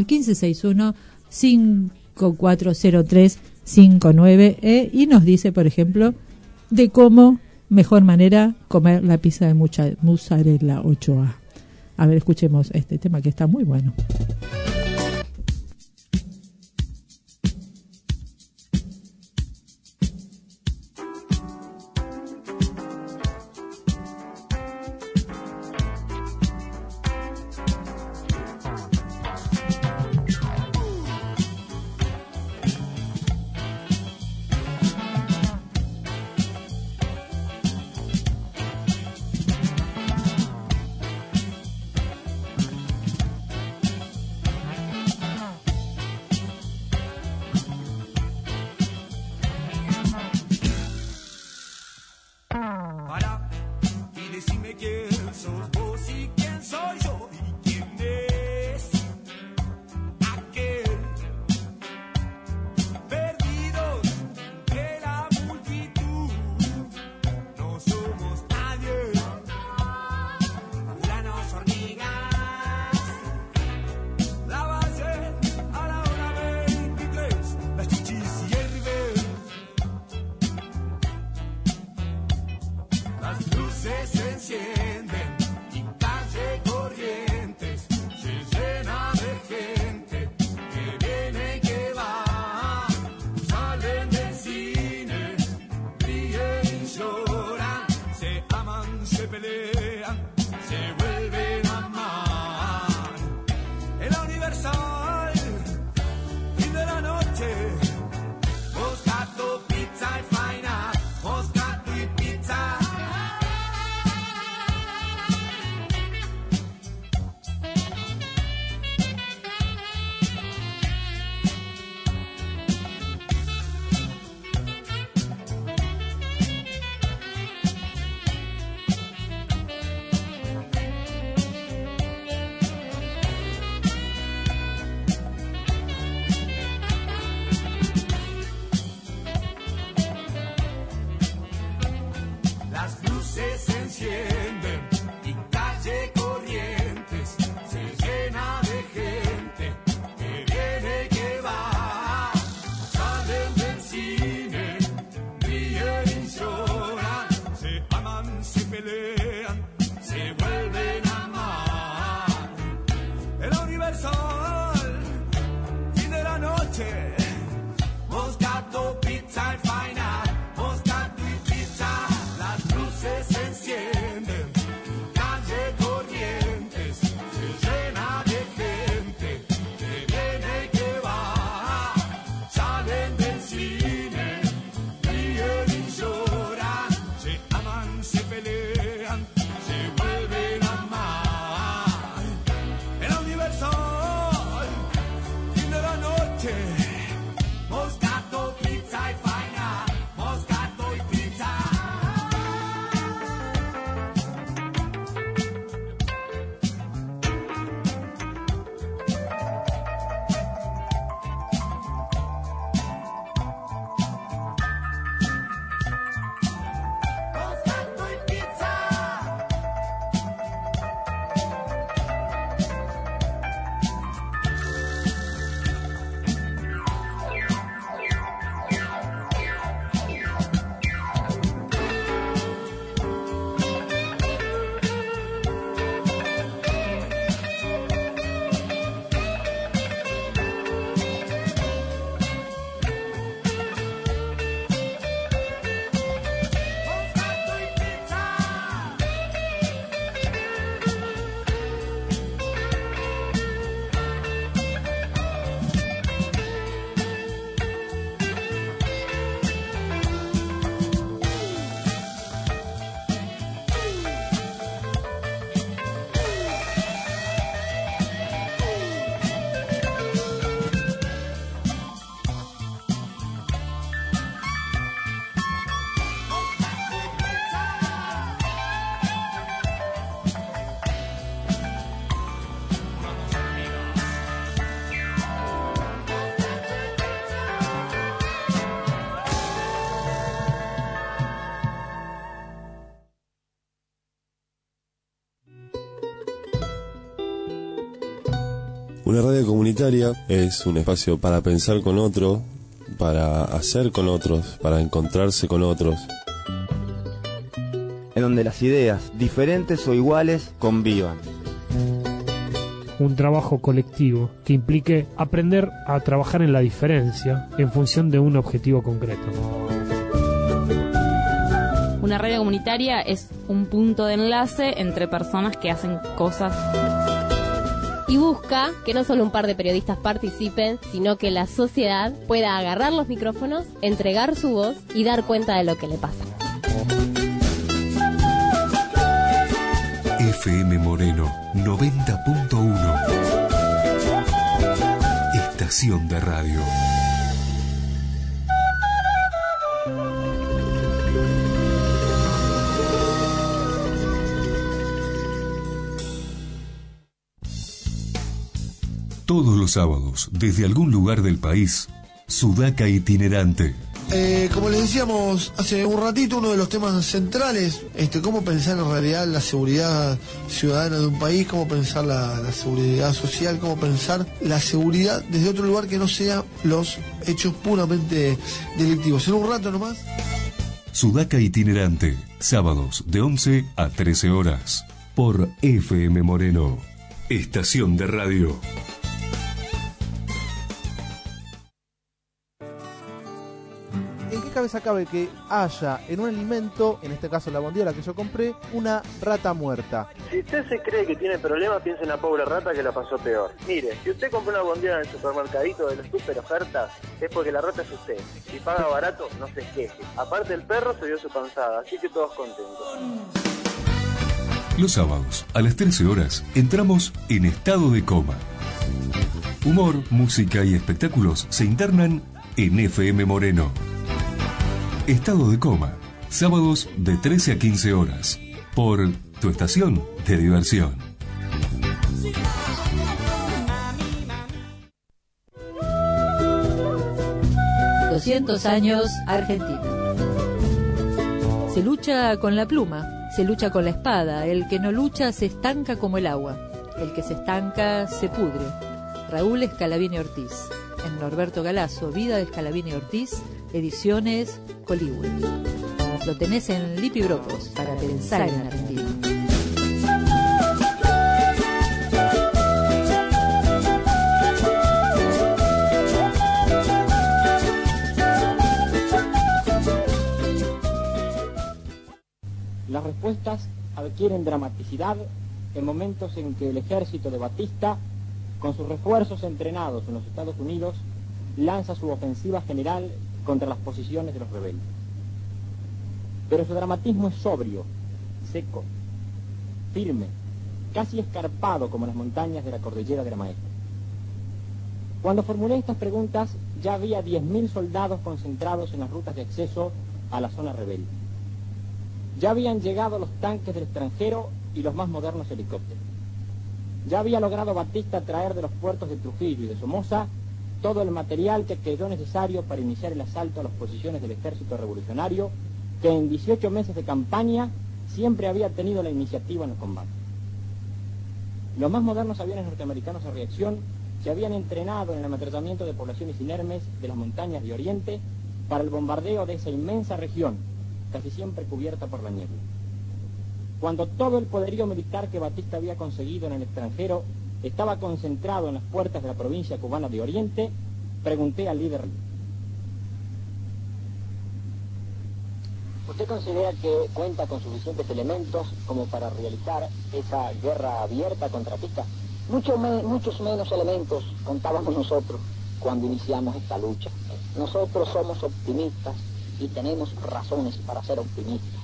1561-540359 y nos dice, por ejemplo, de cómo mejor manera comer la pizza de mozzarella 8A. A ver, escuchemos este tema que está muy bueno. Una radio comunitaria es un espacio para pensar con otro, para hacer con otros, para encontrarse con otros. donde las ideas, diferentes o iguales, convivan. Un trabajo colectivo que implique aprender a trabajar en la diferencia en función de un objetivo concreto. Una radio comunitaria es un punto de enlace entre personas que hacen cosas. Y busca que no solo un par de periodistas participen, sino que la sociedad pueda agarrar los micrófonos, entregar su voz y dar cuenta de lo que le pasa. FM Moreno 90.1. Estación de radio. Todos los sábados, desde algún lugar del país, Sudaca Itinerante. Como les decíamos hace un ratito, uno de los temas centrales, cómo pensar en realidad la seguridad ciudadana de un país, cómo pensar la seguridad social, cómo pensar la seguridad desde otro lugar que no sea los hechos puramente delictivos. En un rato nomás. Sudaca Itinerante, sábados de 11 a 13 horas, por FM Moreno, estación de radio. Cabeza cabe que haya en un alimento, en este caso la bondiola que yo compré, una rata muerta. Si usted se cree que tiene problemas, piense en la pobre rata que la pasó peor. Mire, si usted compró una bondiola en el supermercadito de los super ofertas, es porque la rata es usted. Si paga barato, no se queje. Aparte el perro se dio su panzada, así que todos contentos. Los sábados, a las 13 horas, entramos en estado de coma. Humor, música y espectáculos se internan en FM Moreno. Estado de coma, sábados de 13 a 15 horas, por tu estación de diversión. ...200 años Argentina. Se lucha con la pluma, se lucha con la espada. El que no lucha se estanca como el agua. El que se estanca se pudre. Raúl Scalabrini Ortiz. En Norberto Galazo, Vida de Scalabrini Ortiz, Ediciones Coligüe. Lo tenés en Lipibropos para pensar en Argentina. Las respuestas adquieren dramaticidad en momentos en que el ejército de Batista, con sus refuerzos entrenados en los Estados Unidos, lanza su ofensiva general contra las posiciones de los rebeldes. Pero su dramatismo es sobrio, seco, firme, casi escarpado como las montañas de la cordillera de la Maestra. Cuando formulé estas preguntas, ya había 10.000 soldados concentrados en las rutas de acceso a la zona rebelde. Ya habían llegado los tanques del extranjero y los más modernos helicópteros. Ya había logrado Batista traer de los puertos de Trujillo y de Somoza todo el material que creyó necesario para iniciar el asalto a las posiciones del ejército revolucionario, que en 18 meses de campaña siempre había tenido la iniciativa en los combates. Los más modernos aviones norteamericanos a reacción se habían entrenado en el ametrallamiento de poblaciones inermes de las montañas de Oriente para el bombardeo de esa inmensa región, casi siempre cubierta por la niebla. Cuando todo el poderío militar que Batista había conseguido en el extranjero estaba concentrado en las puertas de la provincia cubana de Oriente, pregunté al líder: ¿usted considera que cuenta con suficientes elementos como para realizar esa guerra abierta contra Batista? Muchos menos elementos contábamos nosotros cuando iniciamos esta lucha. Nosotros somos optimistas y tenemos razones para ser optimistas.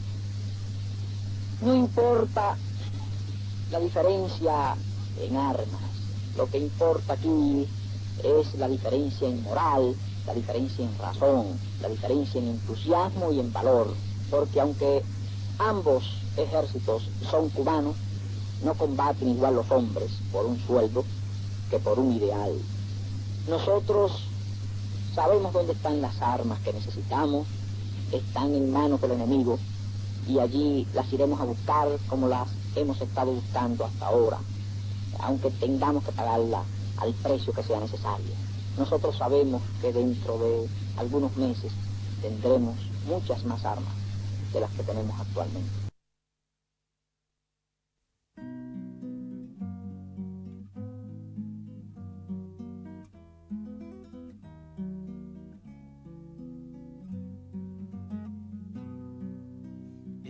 No importa la diferencia en armas, lo que importa aquí es la diferencia en moral, la diferencia en razón, la diferencia en entusiasmo y en valor, porque aunque ambos ejércitos son cubanos, no combaten igual los hombres por un sueldo que por un ideal. Nosotros sabemos dónde están las armas que necesitamos, están en manos del enemigo, y allí las iremos a buscar como las hemos estado buscando hasta ahora, aunque tengamos que pagarla al precio que sea necesario. Nosotros sabemos que dentro de algunos meses tendremos muchas más armas de las que tenemos actualmente.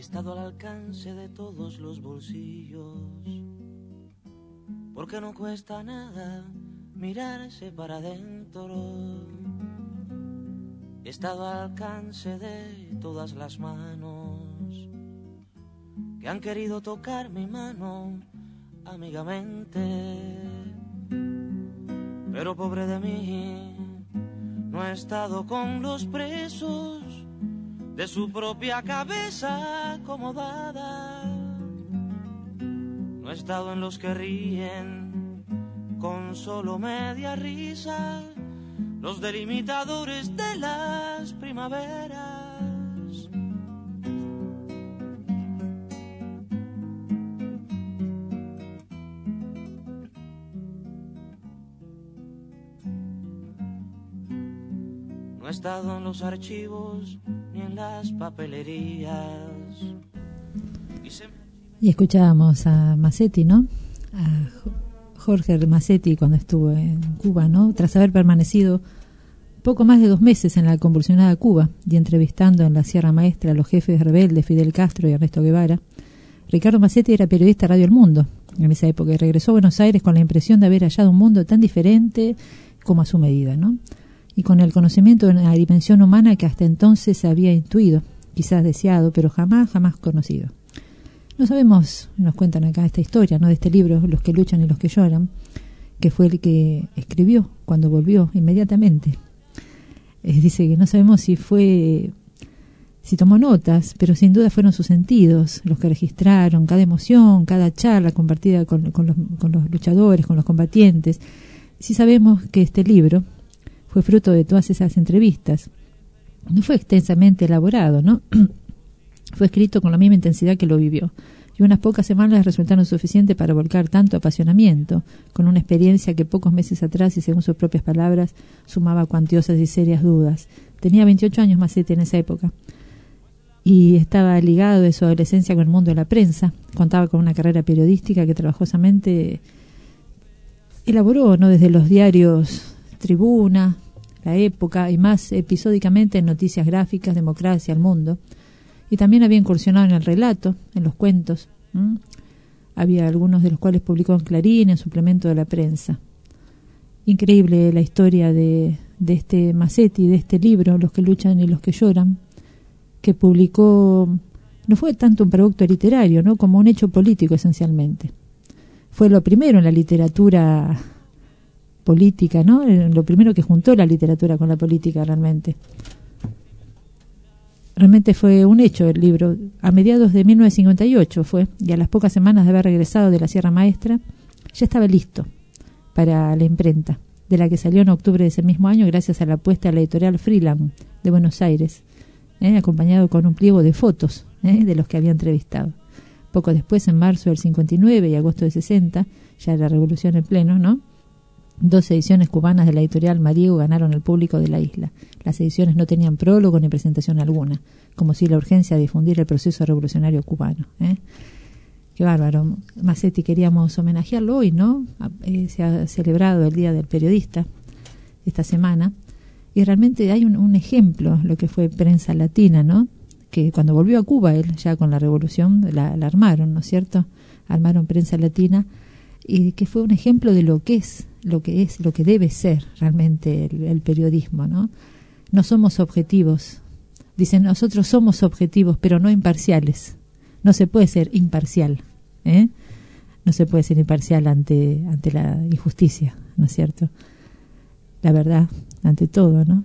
estado al alcance de todos los bolsillos, porque no cuesta nada mirarse para adentro. He estado al alcance de todas las manos que han querido tocar mi mano amigamente, pero pobre de mí, no he estado con los presos de su propia cabeza acomodada. No he estado en los que ríen con solo media risa, los delimitadores de las primaveras. No he estado en los archivos ni en las papelerías. Y escuchábamos a Mazzetti, ¿no? A Jorge Mazzetti cuando estuvo en Cuba, ¿no? Tras haber permanecido poco más de 2 meses en la convulsionada Cuba y entrevistando en la Sierra Maestra a los jefes rebeldes Fidel Castro y Ernesto Guevara, Ricardo Mazzetti era periodista de Radio El Mundo en esa época y regresó a Buenos Aires con la impresión de haber hallado un mundo tan diferente como a su medida, ¿no? Y con el conocimiento de una dimensión humana que hasta entonces había intuido, quizás deseado, pero jamás conocido. No sabemos, nos cuentan acá esta historia, ¿no?, de este libro, Los que luchan y los que lloran, que fue el que escribió cuando volvió inmediatamente. Dice que no sabemos si tomó notas, pero sin duda fueron sus sentidos los que registraron cada emoción, cada charla compartida con los luchadores, con los combatientes. Sí sabemos que este libro fue fruto de todas esas entrevistas. No fue extensamente elaborado, ¿no? Fue escrito con la misma intensidad que lo vivió. Y unas pocas semanas resultaron suficientes para volcar tanto apasionamiento, con una experiencia que pocos meses atrás, y según sus propias palabras, sumaba cuantiosas y serias dudas. Tenía 28 años Mazzetti en esa época. Y estaba ligado de su adolescencia con el mundo de la prensa. Contaba con una carrera periodística que trabajosamente elaboró, ¿no?, desde los diarios Tribuna, La Época y más episódicamente en Noticias Gráficas, Democracia, El Mundo. Y también había incursionado en el relato, en los cuentos. Había algunos de los cuales publicó en Clarín, en suplemento de la prensa. Increíble la historia de este Mazzetti, de este libro, Los que luchan y los que lloran, que publicó, no fue tanto un producto literario, ¿no?, como un hecho político esencialmente. Fue lo primero en la literatura política, ¿no?, lo primero que juntó la literatura con la política realmente. Realmente fue un hecho el libro. A mediados de 1958 fue, y a las pocas semanas de haber regresado de la Sierra Maestra, ya estaba listo para la imprenta, de la que salió en octubre de ese mismo año gracias a la apuesta de la editorial Freeland de Buenos Aires, acompañado con un pliego de fotos de los que había entrevistado. Poco después, en marzo del 59 y agosto del 60, ya la revolución en pleno, ¿no?, 2 ediciones cubanas de la editorial Mariego ganaron el público de la isla. Las ediciones no tenían prólogo ni presentación alguna, como si la urgencia de difundir el proceso revolucionario cubano. Qué bárbaro. Mazzetti, queríamos homenajearlo hoy, ¿no? Se ha celebrado el Día del Periodista esta semana, y realmente hay un ejemplo, lo que fue Prensa Latina, ¿no?, que cuando volvió a Cuba, él ya con la revolución la armaron, ¿no es cierto? Armaron Prensa Latina, y que fue un ejemplo de lo que debe ser realmente el periodismo, ¿no? No somos objetivos. Dicen, nosotros somos objetivos, pero no imparciales. No se puede ser imparcial, No se puede ser imparcial ante la injusticia, ¿no es cierto? La verdad, ante todo, ¿no?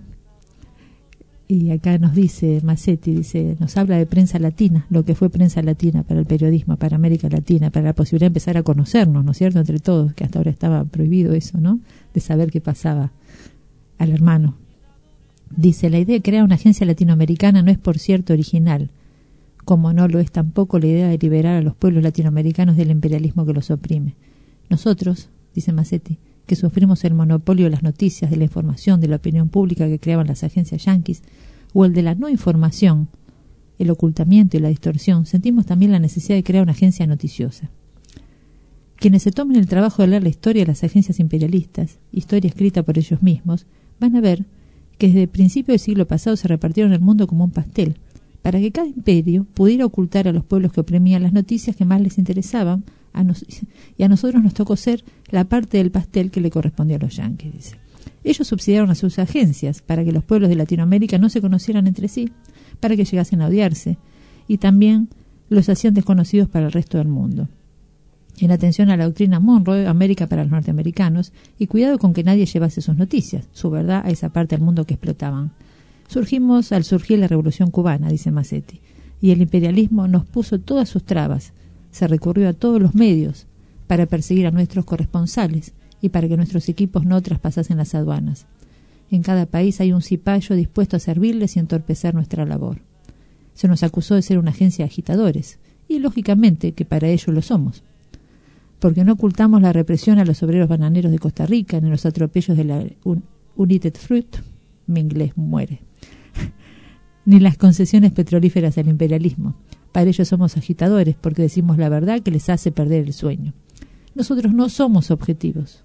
Y acá nos dice Mazzetti, nos habla de Prensa Latina, lo que fue Prensa Latina para el periodismo, para América Latina, para la posibilidad de empezar a conocernos, ¿no es cierto?, entre todos, que hasta ahora estaba prohibido eso, ¿no?, de saber qué pasaba al hermano. Dice, la idea de crear una agencia latinoamericana no es, por cierto, original, como no lo es tampoco la idea de liberar a los pueblos latinoamericanos del imperialismo que los oprime. Nosotros, dice Mazzetti, que sufrimos el monopolio de las noticias, de la información, de la opinión pública que creaban las agencias yanquis, o el de la no información, el ocultamiento y la distorsión, sentimos también la necesidad de crear una agencia noticiosa. Quienes se tomen el trabajo de leer la historia de las agencias imperialistas, historia escrita por ellos mismos, van a ver que desde el principio del siglo pasado se repartieron el mundo como un pastel, para que cada imperio pudiera ocultar a los pueblos que oprimían las noticias que más les interesaban, y a nosotros nos tocó ser la parte del pastel que le correspondió a los yanquis, dice. Ellos subsidiaron a sus agencias para que los pueblos de Latinoamérica no se conocieran entre sí, para que llegasen a odiarse, y también los hacían desconocidos para el resto del mundo. En atención a la doctrina Monroe, América para los norteamericanos, y cuidado con que nadie llevase sus noticias, su verdad, a esa parte del mundo que explotaban. Surgimos al surgir la Revolución Cubana, dice Massetti, y el imperialismo nos puso todas sus trabas. Se recurrió a todos los medios para perseguir a nuestros corresponsales y para que nuestros equipos no traspasasen las aduanas. En cada país hay un cipayo dispuesto a servirles y entorpecer nuestra labor. Se nos acusó de ser una agencia de agitadores, y lógicamente que para ello lo somos, porque no ocultamos la represión a los obreros bananeros de Costa Rica ni los atropellos de la United Fruit, mi inglés muere, ni las concesiones petrolíferas del imperialismo. Para ellos somos agitadores, porque decimos la verdad que les hace perder el sueño. Nosotros no somos objetivos.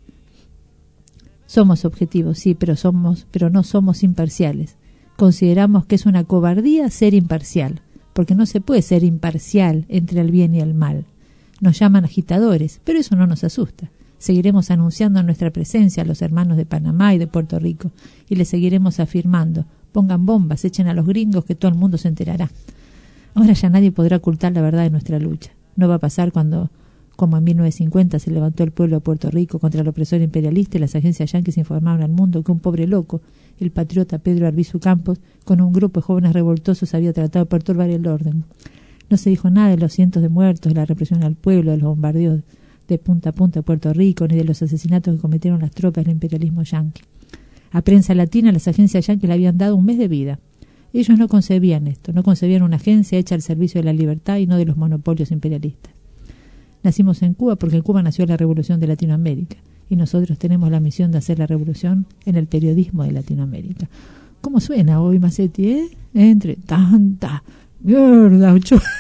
Somos objetivos, sí, pero no somos imparciales. Consideramos que es una cobardía ser imparcial, porque no se puede ser imparcial entre el bien y el mal. Nos llaman agitadores, pero eso no nos asusta. Seguiremos anunciando nuestra presencia a los hermanos de Panamá y de Puerto Rico, y les seguiremos afirmando: pongan bombas, echen a los gringos, que todo el mundo se enterará. Ahora ya nadie podrá ocultar la verdad de nuestra lucha. No va a pasar cuando, como en 1950, se levantó el pueblo de Puerto Rico contra el opresor imperialista y las agencias yanquis informaron al mundo que un pobre loco, el patriota Pedro Arbizu Campos, con un grupo de jóvenes revoltosos había tratado de perturbar el orden. No se dijo nada de los cientos de muertos, de la represión al pueblo, de los bombardeos de punta a punta de Puerto Rico, ni de los asesinatos que cometieron las tropas del imperialismo yanqui. A prensa latina, las agencias yanquis le habían dado un mes de vida. Ellos no concebían esto, no concebían una agencia hecha al servicio de la libertad y no de los monopolios imperialistas. Nacimos en Cuba porque en Cuba nació la revolución de Latinoamérica, y nosotros tenemos la misión de hacer la revolución en el periodismo de Latinoamérica. ¿Cómo suena hoy, Massetti, Entre tanta mierda,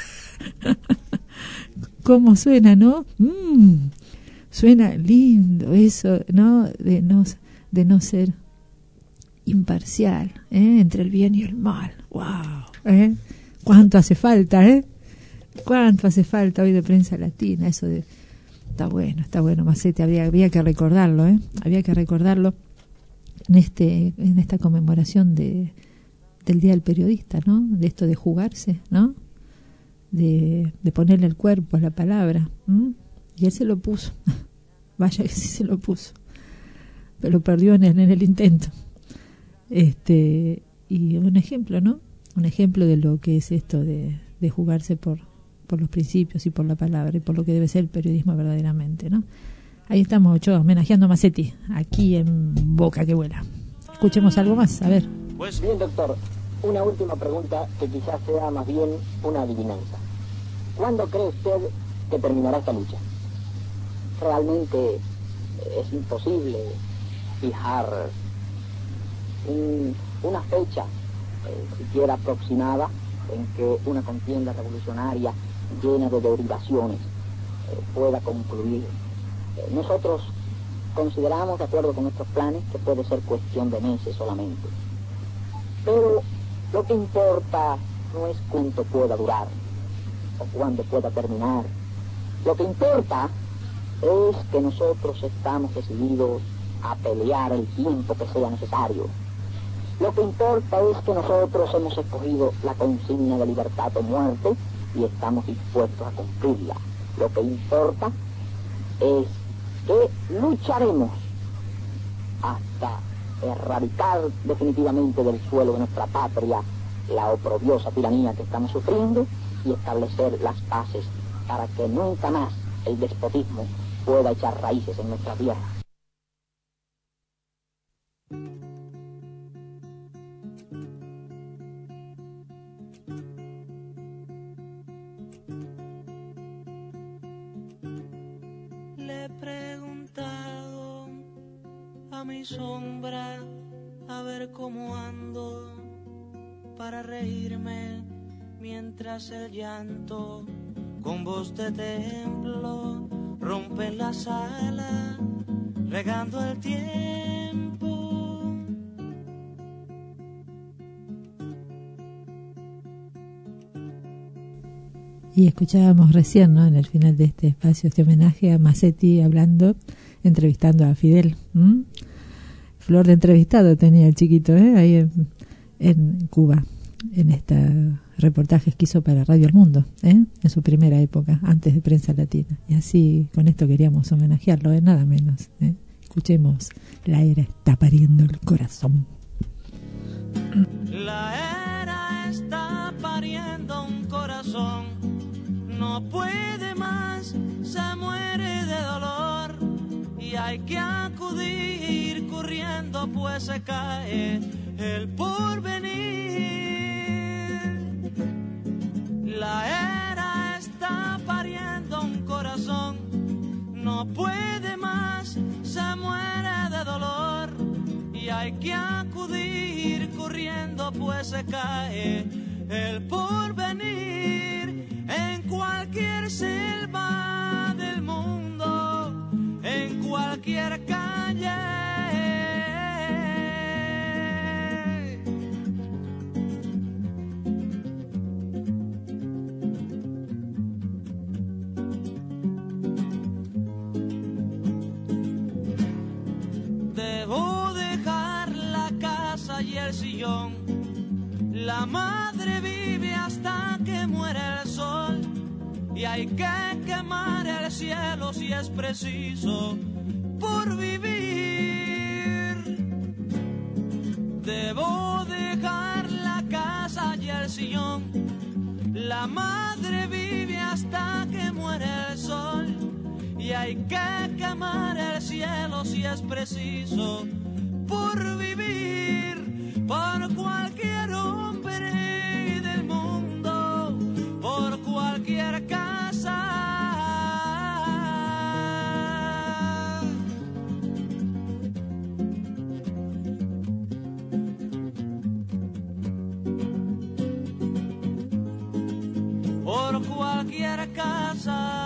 ¿Cómo suena, no? Suena lindo eso, ¿no? De no ser imparcial, entre el bien y el mal. ¡Wow! ¿Cuánto hace falta, ¿Cuánto hace falta hoy de prensa latina? Eso de... Está bueno, Massetti, había que recordarlo, Había que recordarlo en esta conmemoración del Día del Periodista, ¿no? De esto de jugarse, ¿no? De ponerle el cuerpo a la palabra. Y él se lo puso. Vaya que sí se lo puso. Pero perdió en el intento. Y un ejemplo, ¿no? Un ejemplo de lo que es esto de jugarse por los principios y por la palabra y por lo que debe ser el periodismo verdaderamente, ¿no? Ahí estamos, Ochoa, homenajeando a Massetti, aquí en Boca que Vuela. Escuchemos algo más, a ver. Bien, doctor, una última pregunta que quizás sea más bien una adivinanza. ¿Cuándo cree usted que terminará esta lucha? Realmente es imposible fijar una fecha siquiera aproximada en que una contienda revolucionaria llena de derivaciones pueda concluir. Nosotros consideramos, de acuerdo con nuestros planes, que puede ser cuestión de meses solamente. Pero lo que importa no es cuánto pueda durar o cuándo pueda terminar. Lo que importa es que nosotros estamos decididos a pelear el tiempo que sea necesario. Lo que importa es que nosotros hemos escogido la consigna de libertad o muerte y estamos dispuestos a cumplirla. Lo que importa es que lucharemos hasta erradicar definitivamente del suelo de nuestra patria la oprobiosa tiranía que estamos sufriendo y establecer las bases para que nunca más el despotismo pueda echar raíces en nuestra tierra. Le he preguntado a mi sombra a ver cómo ando para reírme mientras el llanto con voz de templo rompe en la sala regando el tiempo. Y escuchábamos recién, ¿no?, en el final de este espacio, este homenaje a Massetti entrevistando a Fidel. Flor de entrevistado tenía el chiquito, ahí en Cuba, en este reportajes que hizo para Radio El Mundo, en su primera época, antes de Prensa Latina. Y así, con esto queríamos homenajearlo, nada menos. Escuchemos, la era está pariendo el corazón. La era está pariendo un corazón, no puede más, se muere de dolor y hay que acudir corriendo pues se cae el porvenir. La era está pariendo un corazón, no puede más, se muere de dolor y hay que acudir corriendo pues se cae el porvenir. En cualquier selva del mundo, en cualquier calle, debo dejar la casa y el sillón. La madre vive hasta que muere el sol y hay que quemar el cielo si es preciso por vivir. Debo dejar la casa y el sillón. La madre vive hasta que muere el sol y hay que quemar el cielo si es preciso por vivir. Por cualquier hombre del mundo, por cualquier casa. Por cualquier casa.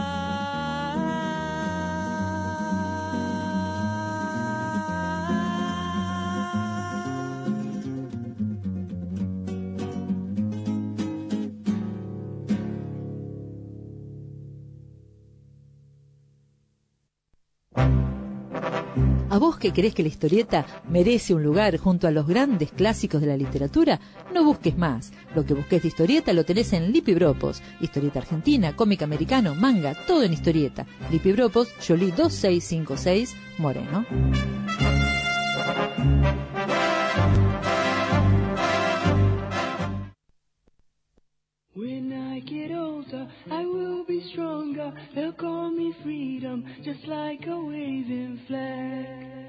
¿A vos que crees que la historieta merece un lugar junto a los grandes clásicos de la literatura? No busques más. Lo que busques de historieta lo tenés en Lipibropos. Historieta argentina, cómic americano, manga, todo en historieta. Lipibropos, Jolie 2656, Moreno. When I get older, I will be stronger. They'll call me freedom, just like a waving flag.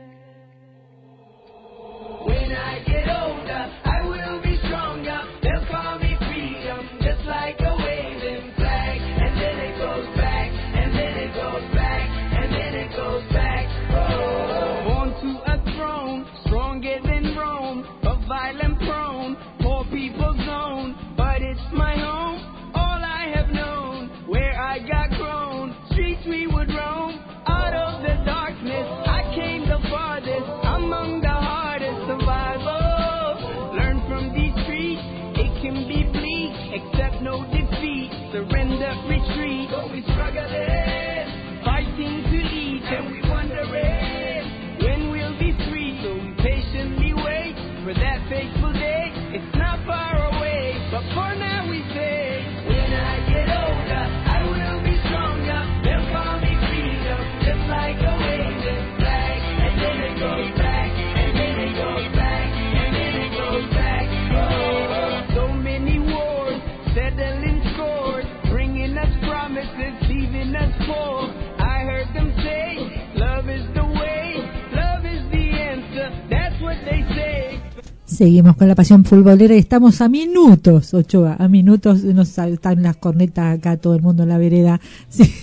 When I get older, I will be stronger. They'll call me freedom, just like a waving flag. And then it goes back, and then it goes back, and then it goes back. Oh, born to a throne, stronger than Rome, but violent prone, poor people's zone. But it's my home, all I have known. Where I got grown, streets we would roam. Out of the darkness, I came the farthest. Among the hardest survivors. Learn from these streets, it can be bleak. Accept no defeat, surrender, retreat. So we struggling, fighting to eat, and we wondering when we'll be free. So we patiently wait for that fateful day. It's not far away, but for now we say, when I get older, I will be stronger. They'll call me freedom, just like a waving flag. And then it goes back, and then it goes back, and then it goes back. Oh, so many wars, settling scores, bringing us promises, leaving us poor. I heard them say, love is the way, love is the answer. That's what they say. Seguimos con la pasión futbolera y estamos a minutos, Ochoa, a minutos, nos están las cornetas acá, todo el mundo en la vereda. Sí.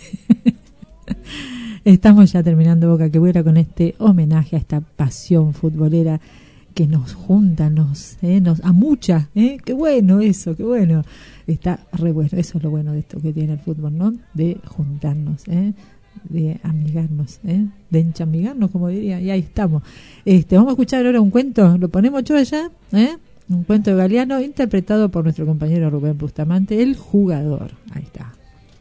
Estamos ya terminando Boca que Vuela con este homenaje a esta pasión futbolera que nos junta, nos amucha, qué bueno eso, qué bueno. Está re bueno, eso es lo bueno de esto que tiene el fútbol, ¿no? De juntarnos, de amigarnos, de enchamigarnos, como diría, y ahí estamos. Vamos a escuchar ahora un cuento, lo ponemos yo allá, Un cuento de Galeano interpretado por nuestro compañero Rubén Bustamante, El Jugador. Ahí está.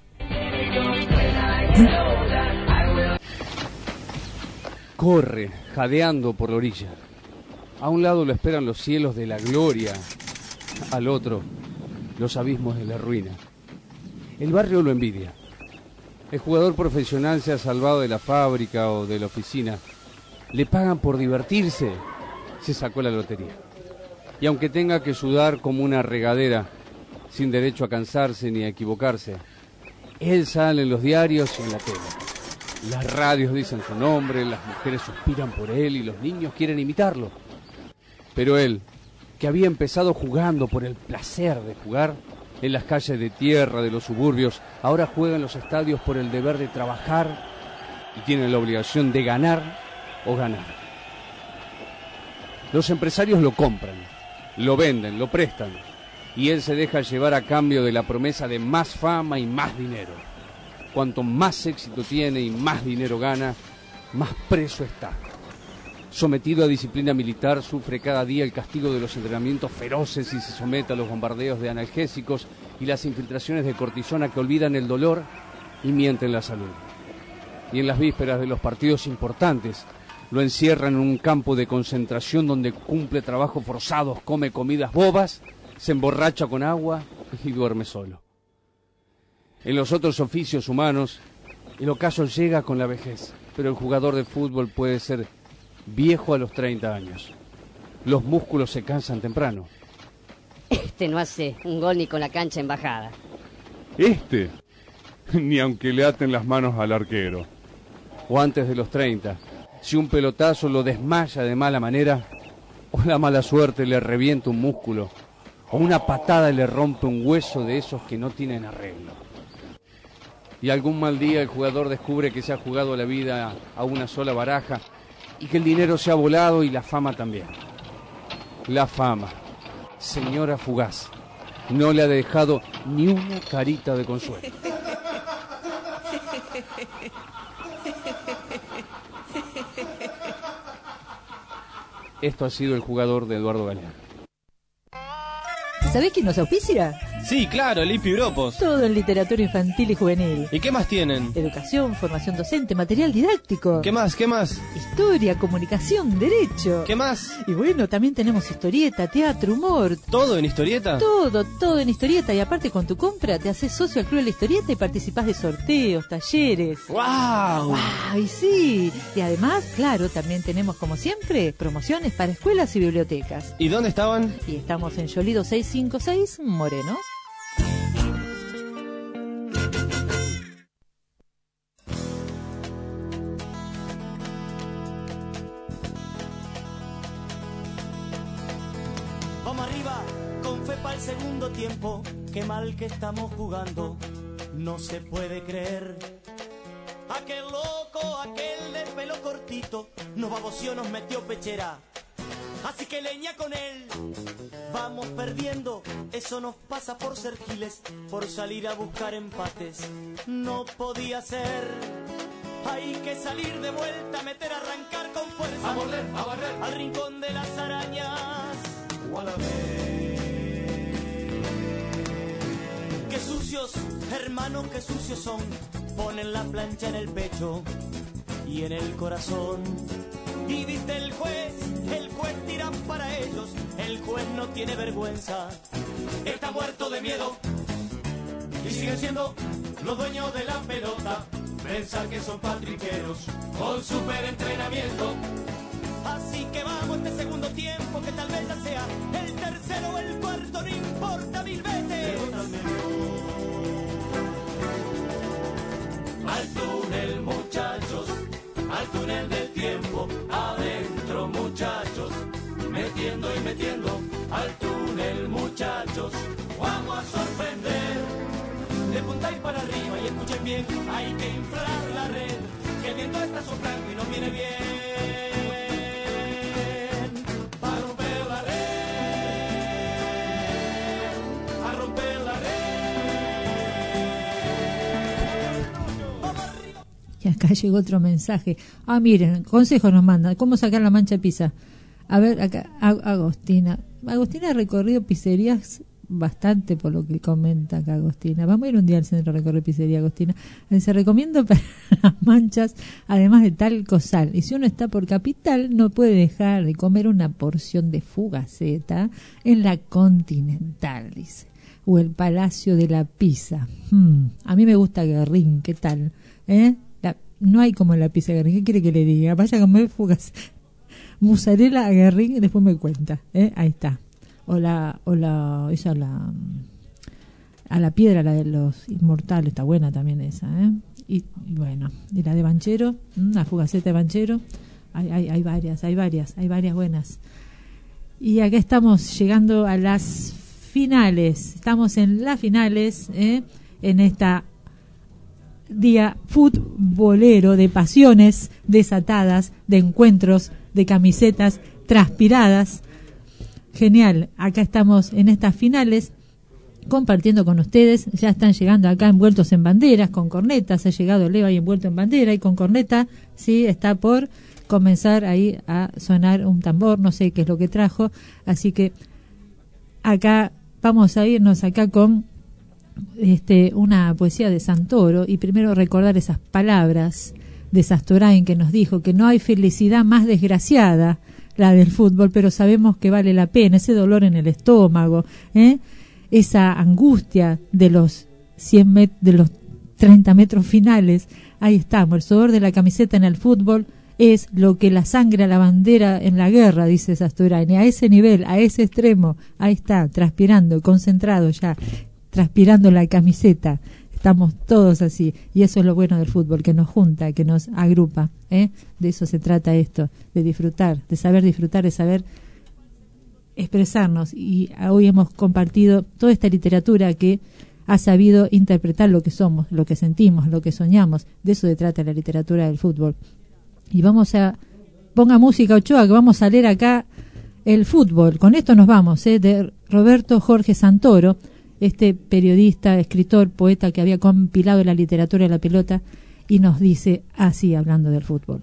Corre, jadeando por la orilla. A un lado lo esperan los cielos de la gloria, al otro, los abismos de la ruina. El barrio lo envidia. El jugador profesional se ha salvado de la fábrica o de la oficina. Le pagan por divertirse. Se sacó la lotería. Y aunque tenga que sudar como una regadera, sin derecho a cansarse ni a equivocarse, él sale en los diarios y en la tele. Las radios dicen su nombre, las mujeres suspiran por él y los niños quieren imitarlo. Pero él, que había empezado jugando por el placer de jugar, en las calles de tierra de los suburbios, ahora juega en los estadios por el deber de trabajar y tiene la obligación de ganar o ganar. Los empresarios lo compran, lo venden, lo prestan, y él se deja llevar a cambio de la promesa de más fama y más dinero. Cuanto más éxito tiene y más dinero gana, más preso está. Sometido a disciplina militar, sufre cada día el castigo de los entrenamientos feroces y se somete a los bombardeos de analgésicos y las infiltraciones de cortisona que olvidan el dolor y mienten la salud. Y en las vísperas de los partidos importantes, lo encierran en un campo de concentración donde cumple trabajos forzados, come comidas bobas, se emborracha con agua y duerme solo. En los otros oficios humanos, el ocaso llega con la vejez, pero el jugador de fútbol puede ser viejo a los 30 años. Los músculos se cansan temprano. Este no hace un gol ni con la cancha en bajada. Ni aunque le aten las manos al arquero. O antes de los 30, si un pelotazo lo desmaya de mala manera, o la mala suerte le revienta un músculo, o una patada le rompe un hueso de esos que no tienen arreglo. Y algún mal día el jugador descubre que se ha jugado la vida a una sola baraja y que el dinero se ha volado y la fama también. La fama, señora fugaz, no le ha dejado ni una carita de consuelo. Esto ha sido El Jugador de Eduardo Galeano. ¿Sabés quién nos auspicia? Sí, claro, el IPI Europos. Todo en literatura infantil y juvenil. ¿Y qué más tienen? Educación, formación docente, material didáctico. ¿Qué más? ¿Qué más? Historia, comunicación, derecho. ¿Qué más? Y bueno, también tenemos historieta, teatro, humor. ¿Todo en historieta? Todo en historieta. Y aparte con tu compra te haces socio al Club de la Historieta y participás de sorteos, talleres. ¡Wow! ¡Wow! Y sí. Y además, claro, también tenemos como siempre promociones para escuelas y bibliotecas. ¿Y dónde estaban? Y estamos en Yolido 656, Moreno. Vamos arriba, con fe para el segundo tiempo. Qué mal que estamos jugando, no se puede creer. Aquel loco, aquel de pelo cortito, nos baboció, nos metió pechera. Así que leña con él, vamos perdiendo, eso nos pasa por ser giles, por salir a buscar empates. No podía ser, hay que salir de vuelta, meter, arrancar con fuerza, a barrer, al rincón de las arañas. Qué sucios, hermanos, qué sucios son, ponen la plancha en el pecho y en el corazón. Y dice el juez tira para ellos, el juez no tiene vergüenza, está muerto de miedo y siguen siendo los dueños de la pelota, pensar que son patriqueros con super entrenamiento. Así que vamos este segundo tiempo, que tal vez ya sea el tercero o el cuarto, no importa mil veces. Al túnel, muchachos, al túnel del tiempo, adentro, muchachos, metiendo y metiendo, al túnel, muchachos, vamos a sorprender. De punta y para arriba, y escuchen bien, hay que inflar la red, que el viento está soplando y no viene bien. Para romper la red, a romper la red. Y acá llegó otro mensaje. Miren, consejos nos mandan. ¿Cómo sacar la mancha de pizza? A ver, acá, Agostina. Agostina ha recorrido pizzerías bastante por lo que comenta acá Agostina. Vamos a ir un día al centro a recorrer pizzería, Agostina. Se recomienda para las manchas, además de talco, sal. Y si uno está por Capital, no puede dejar de comer una porción de fugaceta en la Continental, dice. O el Palacio de la Pizza. A mí me gusta Guerrín, ¿qué tal? No hay como la pizza Guerrín. ¿Qué quiere que le diga? Vaya a comer fugaceta. Mozzarella a Guerrín y después me cuenta. Ahí está. A la piedra, la de los inmortales, está buena también esa, y bueno, y la de Banchero, la fugaceta de Banchero, hay varias buenas. Y acá estamos llegando a las finales, estamos en las finales, en esta día futbolero de pasiones desatadas, de encuentros, de camisetas transpiradas. Genial, acá estamos en estas finales compartiendo con ustedes. Ya están llegando acá envueltos en banderas, con cornetas. Ha llegado Leo ahí envuelto en bandera y con corneta. Sí, está por comenzar ahí a sonar un tambor, no sé qué es lo que trajo. Así que acá vamos a irnos acá con una poesía de Santoro, y primero recordar esas palabras de Sasturain, que nos dijo que no hay felicidad más desgraciada, la del fútbol, pero sabemos que vale la pena. Ese dolor en el estómago, esa angustia de los 30 metros finales, ahí estamos. El sudor de la camiseta en el fútbol es lo que la sangre a la bandera en la guerra, dice Sasturain. A ese nivel, a ese extremo, ahí está, transpirando, concentrado ya, transpirando la camiseta. Estamos todos así, y eso es lo bueno del fútbol, que nos junta, que nos agrupa, De eso se trata esto, de disfrutar, de saber disfrutar, de saber expresarnos. Y hoy hemos compartido toda esta literatura que ha sabido interpretar lo que somos, lo que sentimos, lo que soñamos. De eso se trata la literatura del fútbol. Y ponga música, Ochoa, que vamos a leer acá el fútbol. Con esto nos vamos, de Roberto Jorge Santoro, este periodista, escritor, poeta que había compilado la literatura de la pelota, y nos dice así, hablando del fútbol.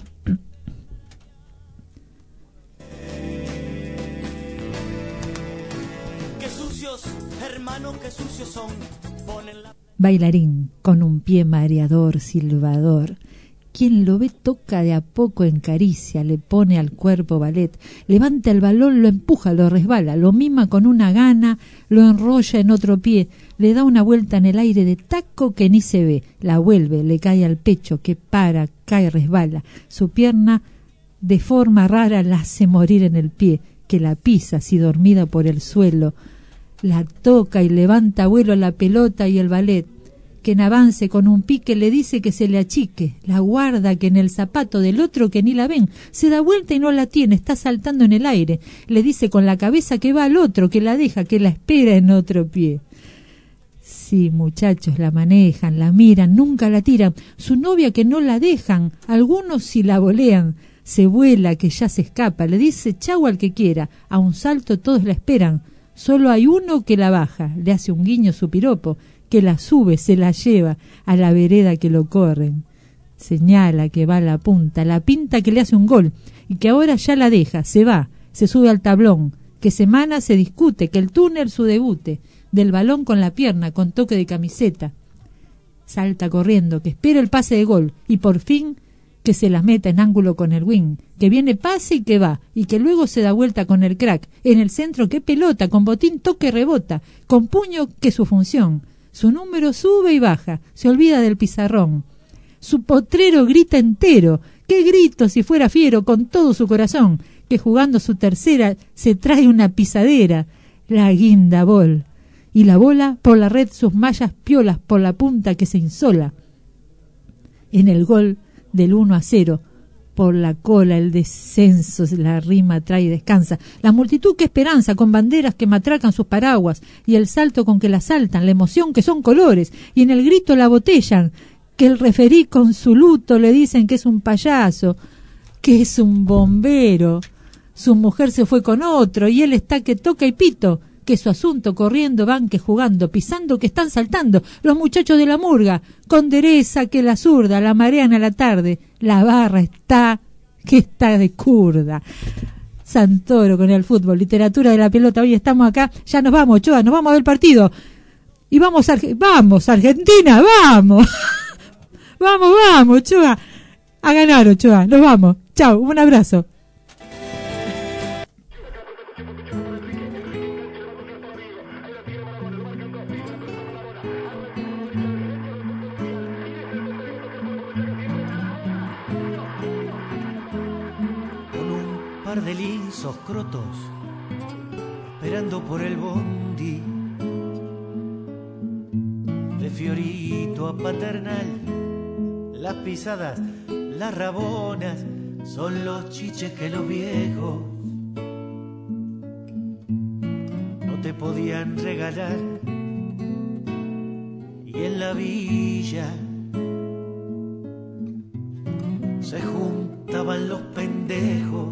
Qué sucios, hermano, qué sucios son. Bailarín, con un pie mareador, silbador. Quien lo ve toca de a poco en caricia, le pone al cuerpo ballet, levanta el balón, lo empuja, lo resbala, lo mima con una gana, lo enrolla en otro pie, le da una vuelta en el aire de taco que ni se ve, la vuelve, le cae al pecho, que para, cae, resbala, su pierna de forma rara la hace morir en el pie, que la pisa así dormida por el suelo, la toca y levanta a vuelo la pelota y el ballet, que en avance con un pique le dice que se le achique, la guarda que en el zapato del otro que ni la ven, se da vuelta y no la tiene, está saltando en el aire, le dice con la cabeza que va al otro, que la deja, que la espera en otro pie. Sí, muchachos, la manejan, la miran, nunca la tiran, su novia que no la dejan, algunos si la volean, se vuela que ya se escapa, le dice chau al que quiera, a un salto todos la esperan, solo hay uno que la baja, le hace un guiño su piropo, que la sube, se la lleva a la vereda que lo corren. Señala que va a la punta, la pinta que le hace un gol, y que ahora ya la deja, se va, se sube al tablón, que semana se discute, que el túnel su debute, del balón con la pierna, con toque de camiseta. Salta corriendo, que espera el pase de gol, y por fin que se la meta en ángulo con el wing, que viene pase y que va, y que luego se da vuelta con el crack, en el centro que pelota, con botín toque rebota, con puño que su función. Su número sube y baja, se olvida del pizarrón. Su potrero grita entero, qué grito si fuera fiero con todo su corazón, que jugando su tercera se trae una pisadera, la guinda bol, y la bola por la red sus mallas piolas por la punta que se insola. En el gol del 1-0, por la cola el descenso, la rima trae y descansa, la multitud que esperanza, con banderas que matracan sus paraguas, y el salto con que la saltan, la emoción que son colores, y en el grito la botellan, que el referí con su luto le dicen que es un payaso, que es un bombero, su mujer se fue con otro, y él está que toca y pito, que su asunto corriendo van que jugando, pisando que están saltando, los muchachos de la murga, con dereza que la zurda, la marean a la tarde, la barra está que está de curda. Santoro con el fútbol, literatura de la pelota. Hoy estamos acá, ya nos vamos, Ochoa, nos vamos a ver el partido. Y vamos, Argentina, vamos. vamos, Ochoa. A ganar, Ochoa, nos vamos. Chau, un abrazo. De lisos crotos esperando por el bondi, de Fiorito a Paternal, las pisadas, las rabonas son los chiches que los viejos no te podían regalar. Y en la villa se juntaban los pendejos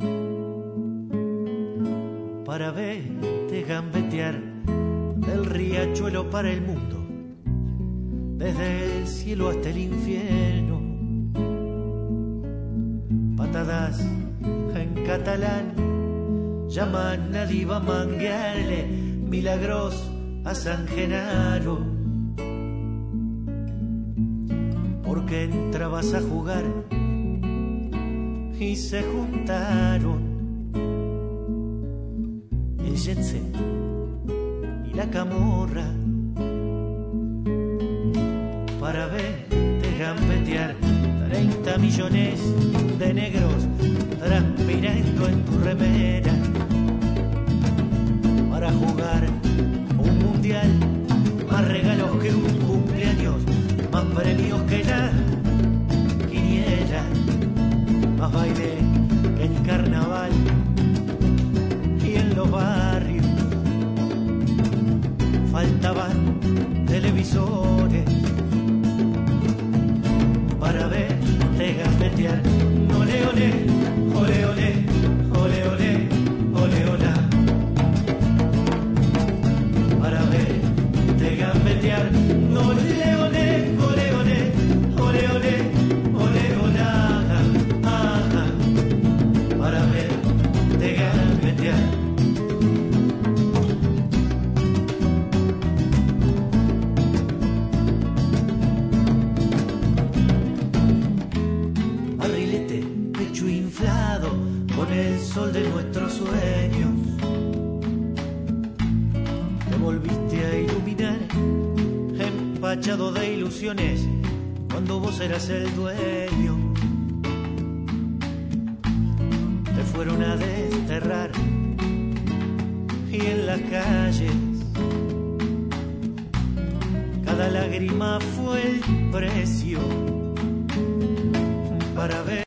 para verte gambetear del riachuelo para el mundo, desde el cielo hasta el infierno. Patadas en catalán llaman a Diva manguearle milagros a San Genaro, porque entrabas a jugar y se juntaron el jet set y la camorra para verte gambetear 30 millones de negros transpirando en tu remera para jugar un mundial, más regalos que un cumpleaños, más premios que la quiniela, más baile que el carnaval. Y en los barrios faltaban televisores para verte gambetear. Ole, ole, ole, ole, ole, ole, ole, ole, para verte gambetear. Ole, ole, ole, ole, ole, ole, ole, ole, para verte gambetear. De nuestros sueños te volviste a iluminar, empachado de ilusiones cuando vos eras el dueño. Te fueron a desterrar y en las calles cada lágrima fue el precio para ver